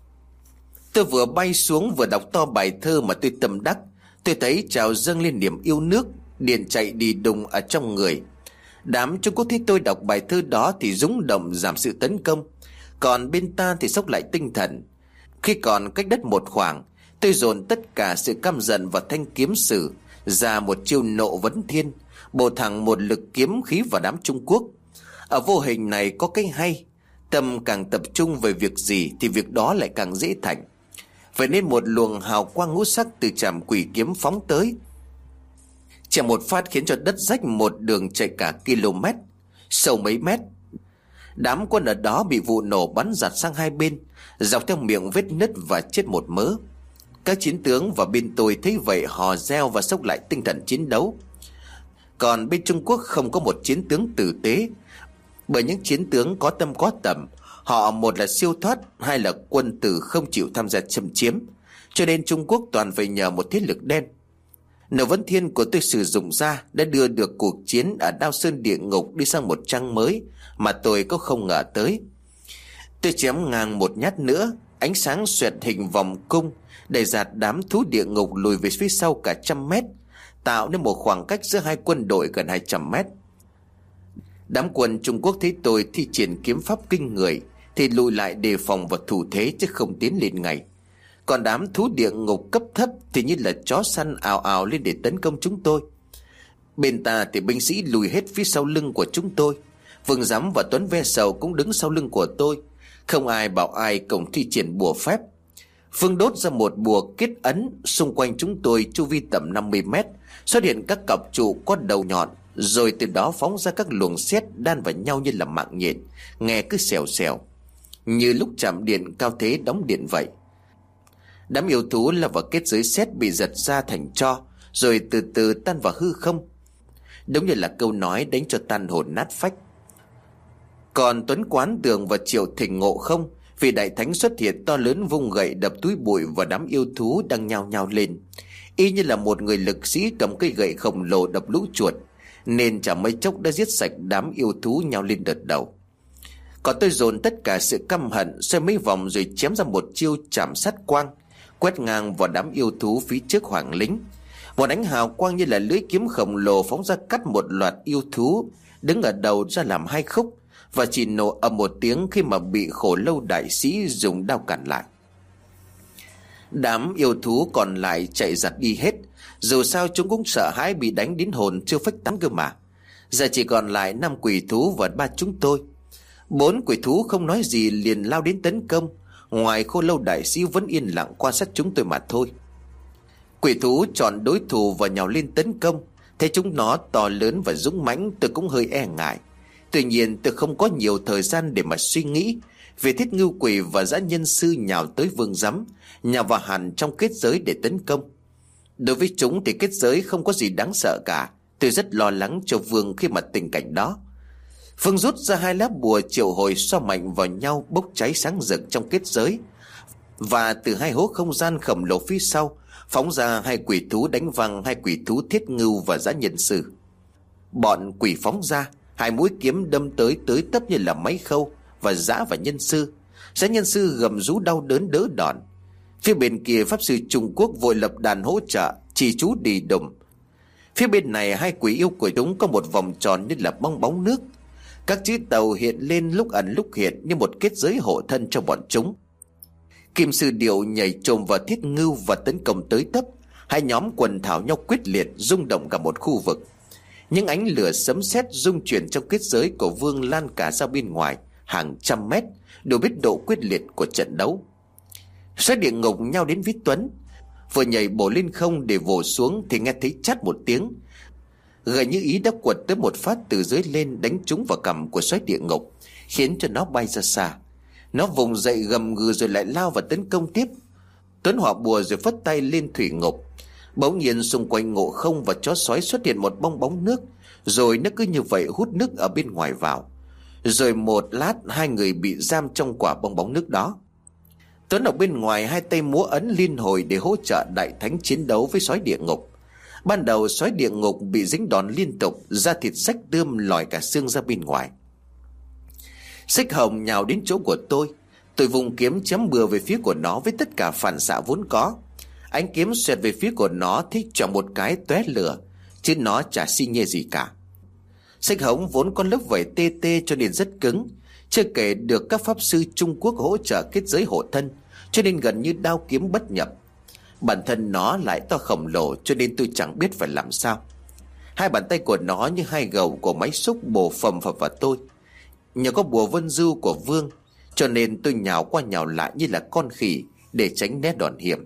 S2: Tôi vừa bay xuống vừa đọc to bài thơ mà tôi tâm đắc. Tôi thấy trào dâng lên niềm yêu nước, điện chạy đi đùng ở trong người. Đám Trung Quốc thấy tôi đọc bài thơ đó thì rúng động giảm sự tấn công, còn bên ta thì sốc lại tinh thần. Khi còn cách đất một khoảng, tôi dồn tất cả sự căm giận vào thanh kiếm sử, ra một chiêu nộ vấn thiên, bổ thẳng một lực kiếm khí vào đám Trung Quốc. Ở vô hình này có cái hay, tâm càng tập trung về việc gì thì việc đó lại càng dễ thành. Vậy nên một luồng hào quang ngũ sắc từ trảm quỷ kiếm phóng tới, chỉ một phát khiến cho đất rách một đường chạy cả km, sâu mấy mét. Đám quân ở đó bị vụ nổ bắn giạt sang hai bên, dọc theo miệng vết nứt và chết một mớ. Các chiến tướng và bên tôi thấy vậy hò reo và sốc lại tinh thần chiến đấu. Còn bên Trung Quốc không có một chiến tướng tử tế, bởi những chiến tướng có tâm có tầm, họ một là siêu thoát, hai là quân tử không chịu tham gia xâm chiếm, cho nên Trung Quốc toàn phải nhờ một thế lực đen. Nổ vấn thiên của tôi sử dụng ra đã đưa được cuộc chiến ở Đao Sơn địa ngục đi sang một trang mới mà tôi có không ngờ tới. Tôi chém ngang một nhát nữa, ánh sáng xoẹt hình vòng cung, để dạt đám thú địa ngục lùi về phía sau cả 100 mét, tạo nên một khoảng cách giữa hai quân đội gần 200 mét. Đám quân Trung Quốc thấy tôi thi triển kiếm pháp kinh người thì lùi lại đề phòng và thủ thế chứ không tiến lên ngay. Còn đám thú địa ngục cấp thấp thì như là chó săn ào ào lên để tấn công chúng tôi. Bên ta thì binh sĩ lùi hết phía sau lưng của chúng tôi. Vương Giám và Tuấn Ve Sầu cũng đứng sau lưng của tôi. Không ai bảo ai cùng thi triển bùa phép. Phương đốt ra một bùa kết ấn, xung quanh chúng tôi chu vi tầm 50 mét xuất hiện các cọc trụ có đầu nhọn, rồi từ đó phóng ra các luồng sét đan vào nhau như là mạng nhện, nghe cứ xèo xèo, như lúc chạm điện cao thế đóng điện vậy. Đám yêu thú là vào kết giới sét bị giật ra thành tro, rồi từ từ tan vào hư không. Đúng như là câu nói đánh cho tan hồn nát phách. Còn Tuấn Quán Tường và Triệu Thỉnh Ngộ không, vì đại thánh xuất hiện to lớn vung gậy đập túi bụi vào đám yêu thú đang nhao nhao lên, y như là một người lực sĩ cầm cây gậy khổng lồ đập lũ chuột, nên chẳng mấy chốc đã giết sạch đám yêu thú nhao lên đợt đầu. Còn tôi dồn tất cả sự căm hận xoay mấy vòng rồi chém ra một chiêu chạm sát quang, quét ngang vào đám yêu thú phía trước hoàng lính. Một ánh hào quang như là lưỡi kiếm khổng lồ phóng ra cắt một loạt yêu thú đứng ở đầu ra làm hai khúc, và chỉ nổ ầm một tiếng khi mà bị Khổ Lâu đại sĩ dùng đao cản lại. Đám yêu thú còn lại chạy giặt đi hết, dù sao chúng cũng sợ hãi bị đánh đến hồn chưa phách tán cơ mà. Giờ chỉ còn lại 5 quỷ thú và 3 chúng tôi. 4 quỷ thú không nói gì liền lao đến tấn công, ngoài Khô Lâu đại sĩ vẫn yên lặng quan sát chúng tôi mà thôi. Quỷ thú chọn đối thủ và nhào lên tấn công. Thấy chúng nó to lớn và dũng mãnh, tôi cũng hơi e ngại. Tuy nhiên tôi không có nhiều thời gian để mà suy nghĩ, vì Thiết Ngưu Quỷ và Dã Nhân Sư nhào tới Vương Giám, nhào vào hẳn trong kết giới để tấn công. Đối với chúng thì kết giới không có gì đáng sợ cả. Tôi rất lo lắng cho Vương khi mà tình cảnh đó. Vương rút ra 2 lá bùa triệu hồi xoa mạnh vào nhau, bốc cháy sáng rực trong kết giới. Và từ 2 hố không gian khổng lồ phía sau phóng ra 2 quỷ thú đánh văng 2 quỷ thú Thiết Ngưu và Dã Nhân Sư. Bọn quỷ phóng ra, 2 mũi kiếm đâm tới tấp như là máy khâu, và Dã và Nhân Sư. Dã Nhân Sư gầm rú đau đớn đỡ đòn. Phía bên kia pháp sư Trung Quốc vội lập đàn hỗ trợ, chỉ chú đi đùm. Phía bên này 2 quỷ yêu của chúng có một vòng tròn như là bong bóng nước. Các chữ tàu hiện lên lúc ẩn lúc hiện như một kết giới hộ thân cho bọn chúng. Kim Sư Điệu nhảy chồm vào Thiết Ngưu và tấn công tới tấp. 2 nhóm quần thảo nhau quyết liệt, rung động cả một khu vực. Những ánh lửa sấm sét rung chuyển trong kết giới của Vương lan cả ra bên ngoài hàng trăm mét, đủ biết độ quyết liệt của trận đấu. Sói địa ngục nhau đến với Tuấn, vừa nhảy bổ lên không để vồ xuống thì nghe thấy chát một tiếng. Gợi Như Ý đã quật tới một phát từ dưới lên, đánh trúng vào cằm của sói địa ngục, khiến cho nó bay ra xa. Nó vùng dậy gầm gừ rồi lại lao vào tấn công tiếp. Tuấn hỏa bùa rồi phất tay lên thủy ngục. Bỗng nhiên xung quanh Ngộ Không và chó sói xuất hiện một bong bóng nước, rồi nó cứ như vậy hút nước ở bên ngoài vào. Rồi một lát 2 người bị giam trong quả bong bóng nước đó. Tuấn ở bên ngoài 2 tay múa ấn liên hồi để hỗ trợ đại thánh chiến đấu với sói địa ngục. Ban đầu sói địa ngục bị dính đòn liên tục, da thịt rách tươm, lòi cả xương ra bên ngoài. Xích Hồng nhào đến chỗ của tôi. Tôi vùng kiếm chém bừa về phía của nó với tất cả phản xạ vốn có. Ánh kiếm xoẹt về phía của nó, thích chọn một cái tóe lửa, chứ nó chả xi nhê gì cả. Xích Hồng vốn có lớp vảy tê tê cho nên rất cứng, chưa kể được các pháp sư Trung Quốc hỗ trợ kết giới hộ thân, cho nên gần như đao kiếm bất nhập. Bản thân nó lại to khổng lồ, cho nên tôi chẳng biết phải làm sao. 2 bàn tay của nó như 2 gầu của máy xúc bổ phầm phập vào tôi. Nhờ có bùa vân du của Vương, cho nên tôi nhào qua nhào lại như là con khỉ để tránh né đòn hiểm.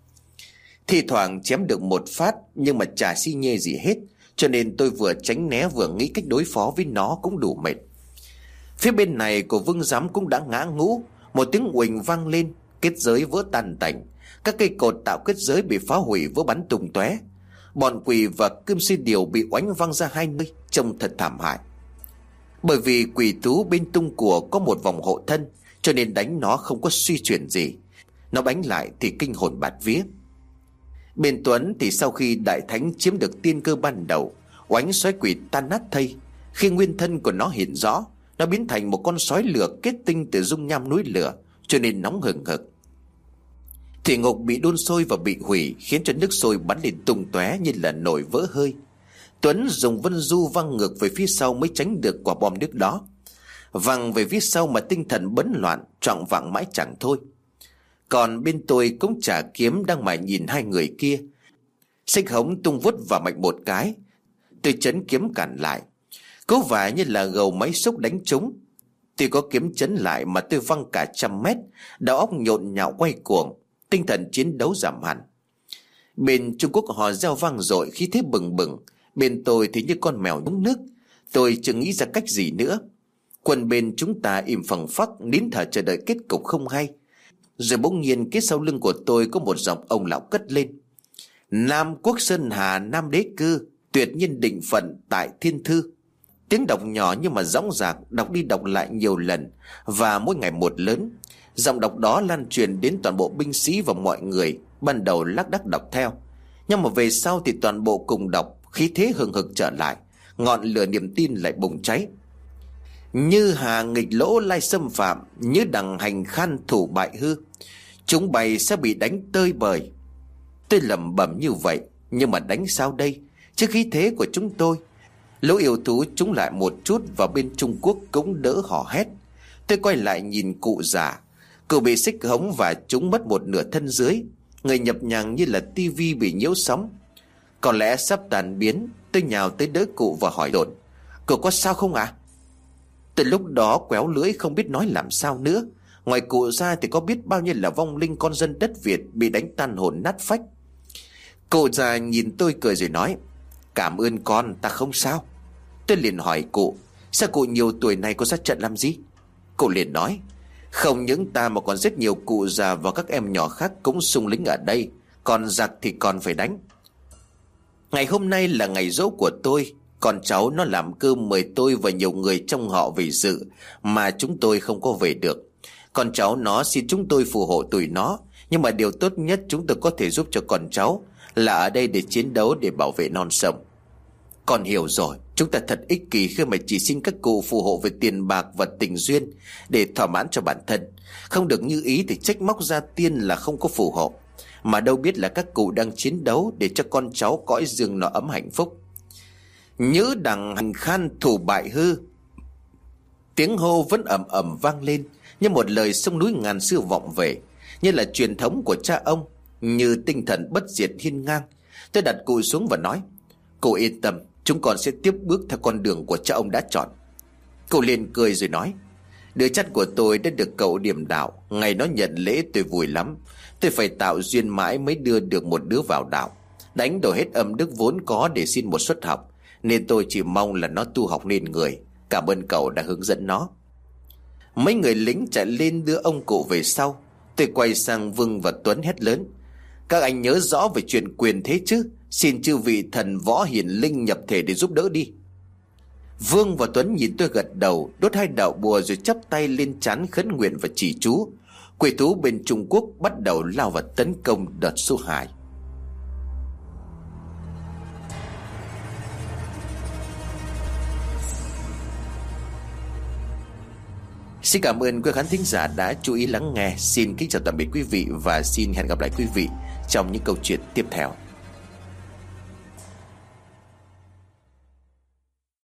S2: Thì thoảng chém được một phát, nhưng mà chả xi nhê gì hết, cho nên tôi vừa tránh né vừa nghĩ cách đối phó với nó cũng đủ mệt. Phía bên này của Vương Giám cũng đã ngã ngũ. Một tiếng uỳnh vang lên, kết giới vỡ tan tành. Các cây cột tạo kết giới bị phá hủy vỡ bắn tung tóe. Bọn quỷ và Kim Sư Điểu bị oánh văng ra 2 nơi, trông thật thảm hại. Bởi vì quỷ thú bên tung của có một vòng hộ thân, cho nên đánh nó không có suy chuyển gì. Nó đánh lại thì kinh hồn bạt vía. Bên Tuấn thì sau khi đại thánh chiếm được tiên cơ ban đầu, oánh sói quỷ tan nát thây. Khi nguyên thân của nó hiện rõ, nó biến thành một con sói lửa kết tinh từ dung nham núi lửa, cho nên nóng hừng hực. Thủy ngục bị đun sôi và bị hủy, khiến cho nước sôi bắn lên tung tóe như là nồi vỡ hơi. Tuấn dùng vân du văng ngược về phía sau mới tránh được quả bom nước đó. Văng về phía sau mà tinh thần bấn loạn, choạng vạng mãi chẳng thôi. Còn bên tôi cũng chả kiếm đang mải nhìn 2 người kia. Xích Hống tung vút vào mạnh một cái. Tôi chấn kiếm cản lại. Cố vả như là gầu máy xúc đánh trúng. Tuy có kiếm chấn lại mà tôi văng cả 100 mét, đầu óc nhộn nhạo quay cuồng, tinh thần chiến đấu giảm hẳn. Bên Trung Quốc họ reo vang dội, khí thế bừng bừng. Bên tôi thì như con mèo nhúng nước. Tôi chưa nghĩ ra cách gì nữa. Quân bên chúng ta im phăng phắc, nín thở chờ đợi kết cục không hay. Rồi bỗng nhiên phía sau lưng của tôi có một giọng ông lão cất lên: Nam Quốc Sơn Hà Nam Đế Cư, tuyệt nhiên định phận tại thiên thư. Tiếng đọc nhỏ nhưng mà dõng dạc, đọc đi đọc lại nhiều lần, và mỗi ngày một lớn. Giọng đọc đó lan truyền đến toàn bộ binh sĩ và mọi người. Ban đầu lác đác đọc theo, nhưng mà về sau thì toàn bộ cùng đọc, khí thế hừng hực trở lại, ngọn lửa niềm tin lại bùng cháy. Như hà nghịch lỗ lai xâm phạm, như đằng hành khan thủ bại hư, chúng bày sẽ bị đánh tơi bời. Tôi lẩm bẩm như vậy, nhưng mà đánh sao đây? Chứ khí thế của chúng tôi, Lũ yêu thú chúng lại một chút và bên Trung Quốc cũng đỡ hò hét. Tôi quay lại nhìn cụ già. Cụ bị xích hống và chúng mất một nửa thân dưới, người nhập nhằng như là tivi bị nhiễu sóng. Có lẽ sắp tan biến. Tôi nhào tới đỡ cụ và hỏi đồn: "Cụ có sao không ạ?" Từ lúc đó quéo lưỡi không biết nói làm sao nữa. Ngoài cụ ra thì có biết bao nhiêu là vong linh con dân đất Việt bị đánh tan hồn nát phách. Cụ già nhìn tôi cười rồi nói: "Cảm ơn con, ta không sao." Tôi liền hỏi cụ: "Sao cụ nhiều tuổi này có ra trận làm gì?" Cụ liền nói: "Không những ta mà còn rất nhiều cụ già và các em nhỏ khác cũng xung lính ở đây. Còn giặc thì còn phải đánh. Ngày hôm nay là ngày giỗ của tôi. Con cháu nó làm cơm mời tôi và nhiều người trong họ về dự, mà chúng tôi không có về được. Con cháu nó xin chúng tôi phù hộ tụi nó. Nhưng mà điều tốt nhất chúng tôi có thể giúp cho con cháu là ở đây để chiến đấu, để bảo vệ non sông. Con hiểu rồi, chúng ta thật ích kỷ khi mà chỉ xin các cụ phù hộ về tiền bạc và tình duyên để thỏa mãn cho bản thân. Không được như ý thì trách móc ra tiên là không có phù hộ. Mà đâu biết là các cụ đang chiến đấu để cho con cháu cõi dương nó ấm hạnh phúc. Nhữ đằng hành khan thủ bại hư." Tiếng hô vẫn ầm ầm vang lên, như một lời sông núi ngàn xưa vọng về, như là truyền thống của cha ông, như tinh thần bất diệt hiên ngang. Tôi đặt cụ xuống và nói: "Cụ yên tâm, chúng con sẽ tiếp bước theo con đường của cha ông đã chọn." Cụ liền cười rồi nói: "Đứa chắt của tôi đã được cậu điểm đạo. Ngày nó nhận lễ tôi vui lắm. Tôi phải tạo duyên mãi mới đưa được một đứa vào đạo. Đánh đổi hết âm đức vốn có để xin một suất học, nên tôi chỉ mong là nó tu học nên người. Cảm ơn cậu đã hướng dẫn nó." Mấy người lính chạy lên đưa ông cụ về sau. Tôi quay sang Vương và Tuấn hét lớn: "Các anh nhớ rõ về chuyện quyền thế chứ. Xin chư vị thần võ hiển linh nhập thể để giúp đỡ đi." Vương và Tuấn nhìn tôi gật đầu, đốt 2 đạo bùa rồi chắp tay lên trán khấn nguyện và chỉ chú. Quỷ thú bên Trung Quốc bắt đầu lao vào tấn công đợt số 2. Xin cảm ơn quý khán thính giả đã chú ý lắng nghe. Xin kính chào tạm biệt quý vị và xin hẹn gặp lại quý vị trong những câu chuyện tiếp theo.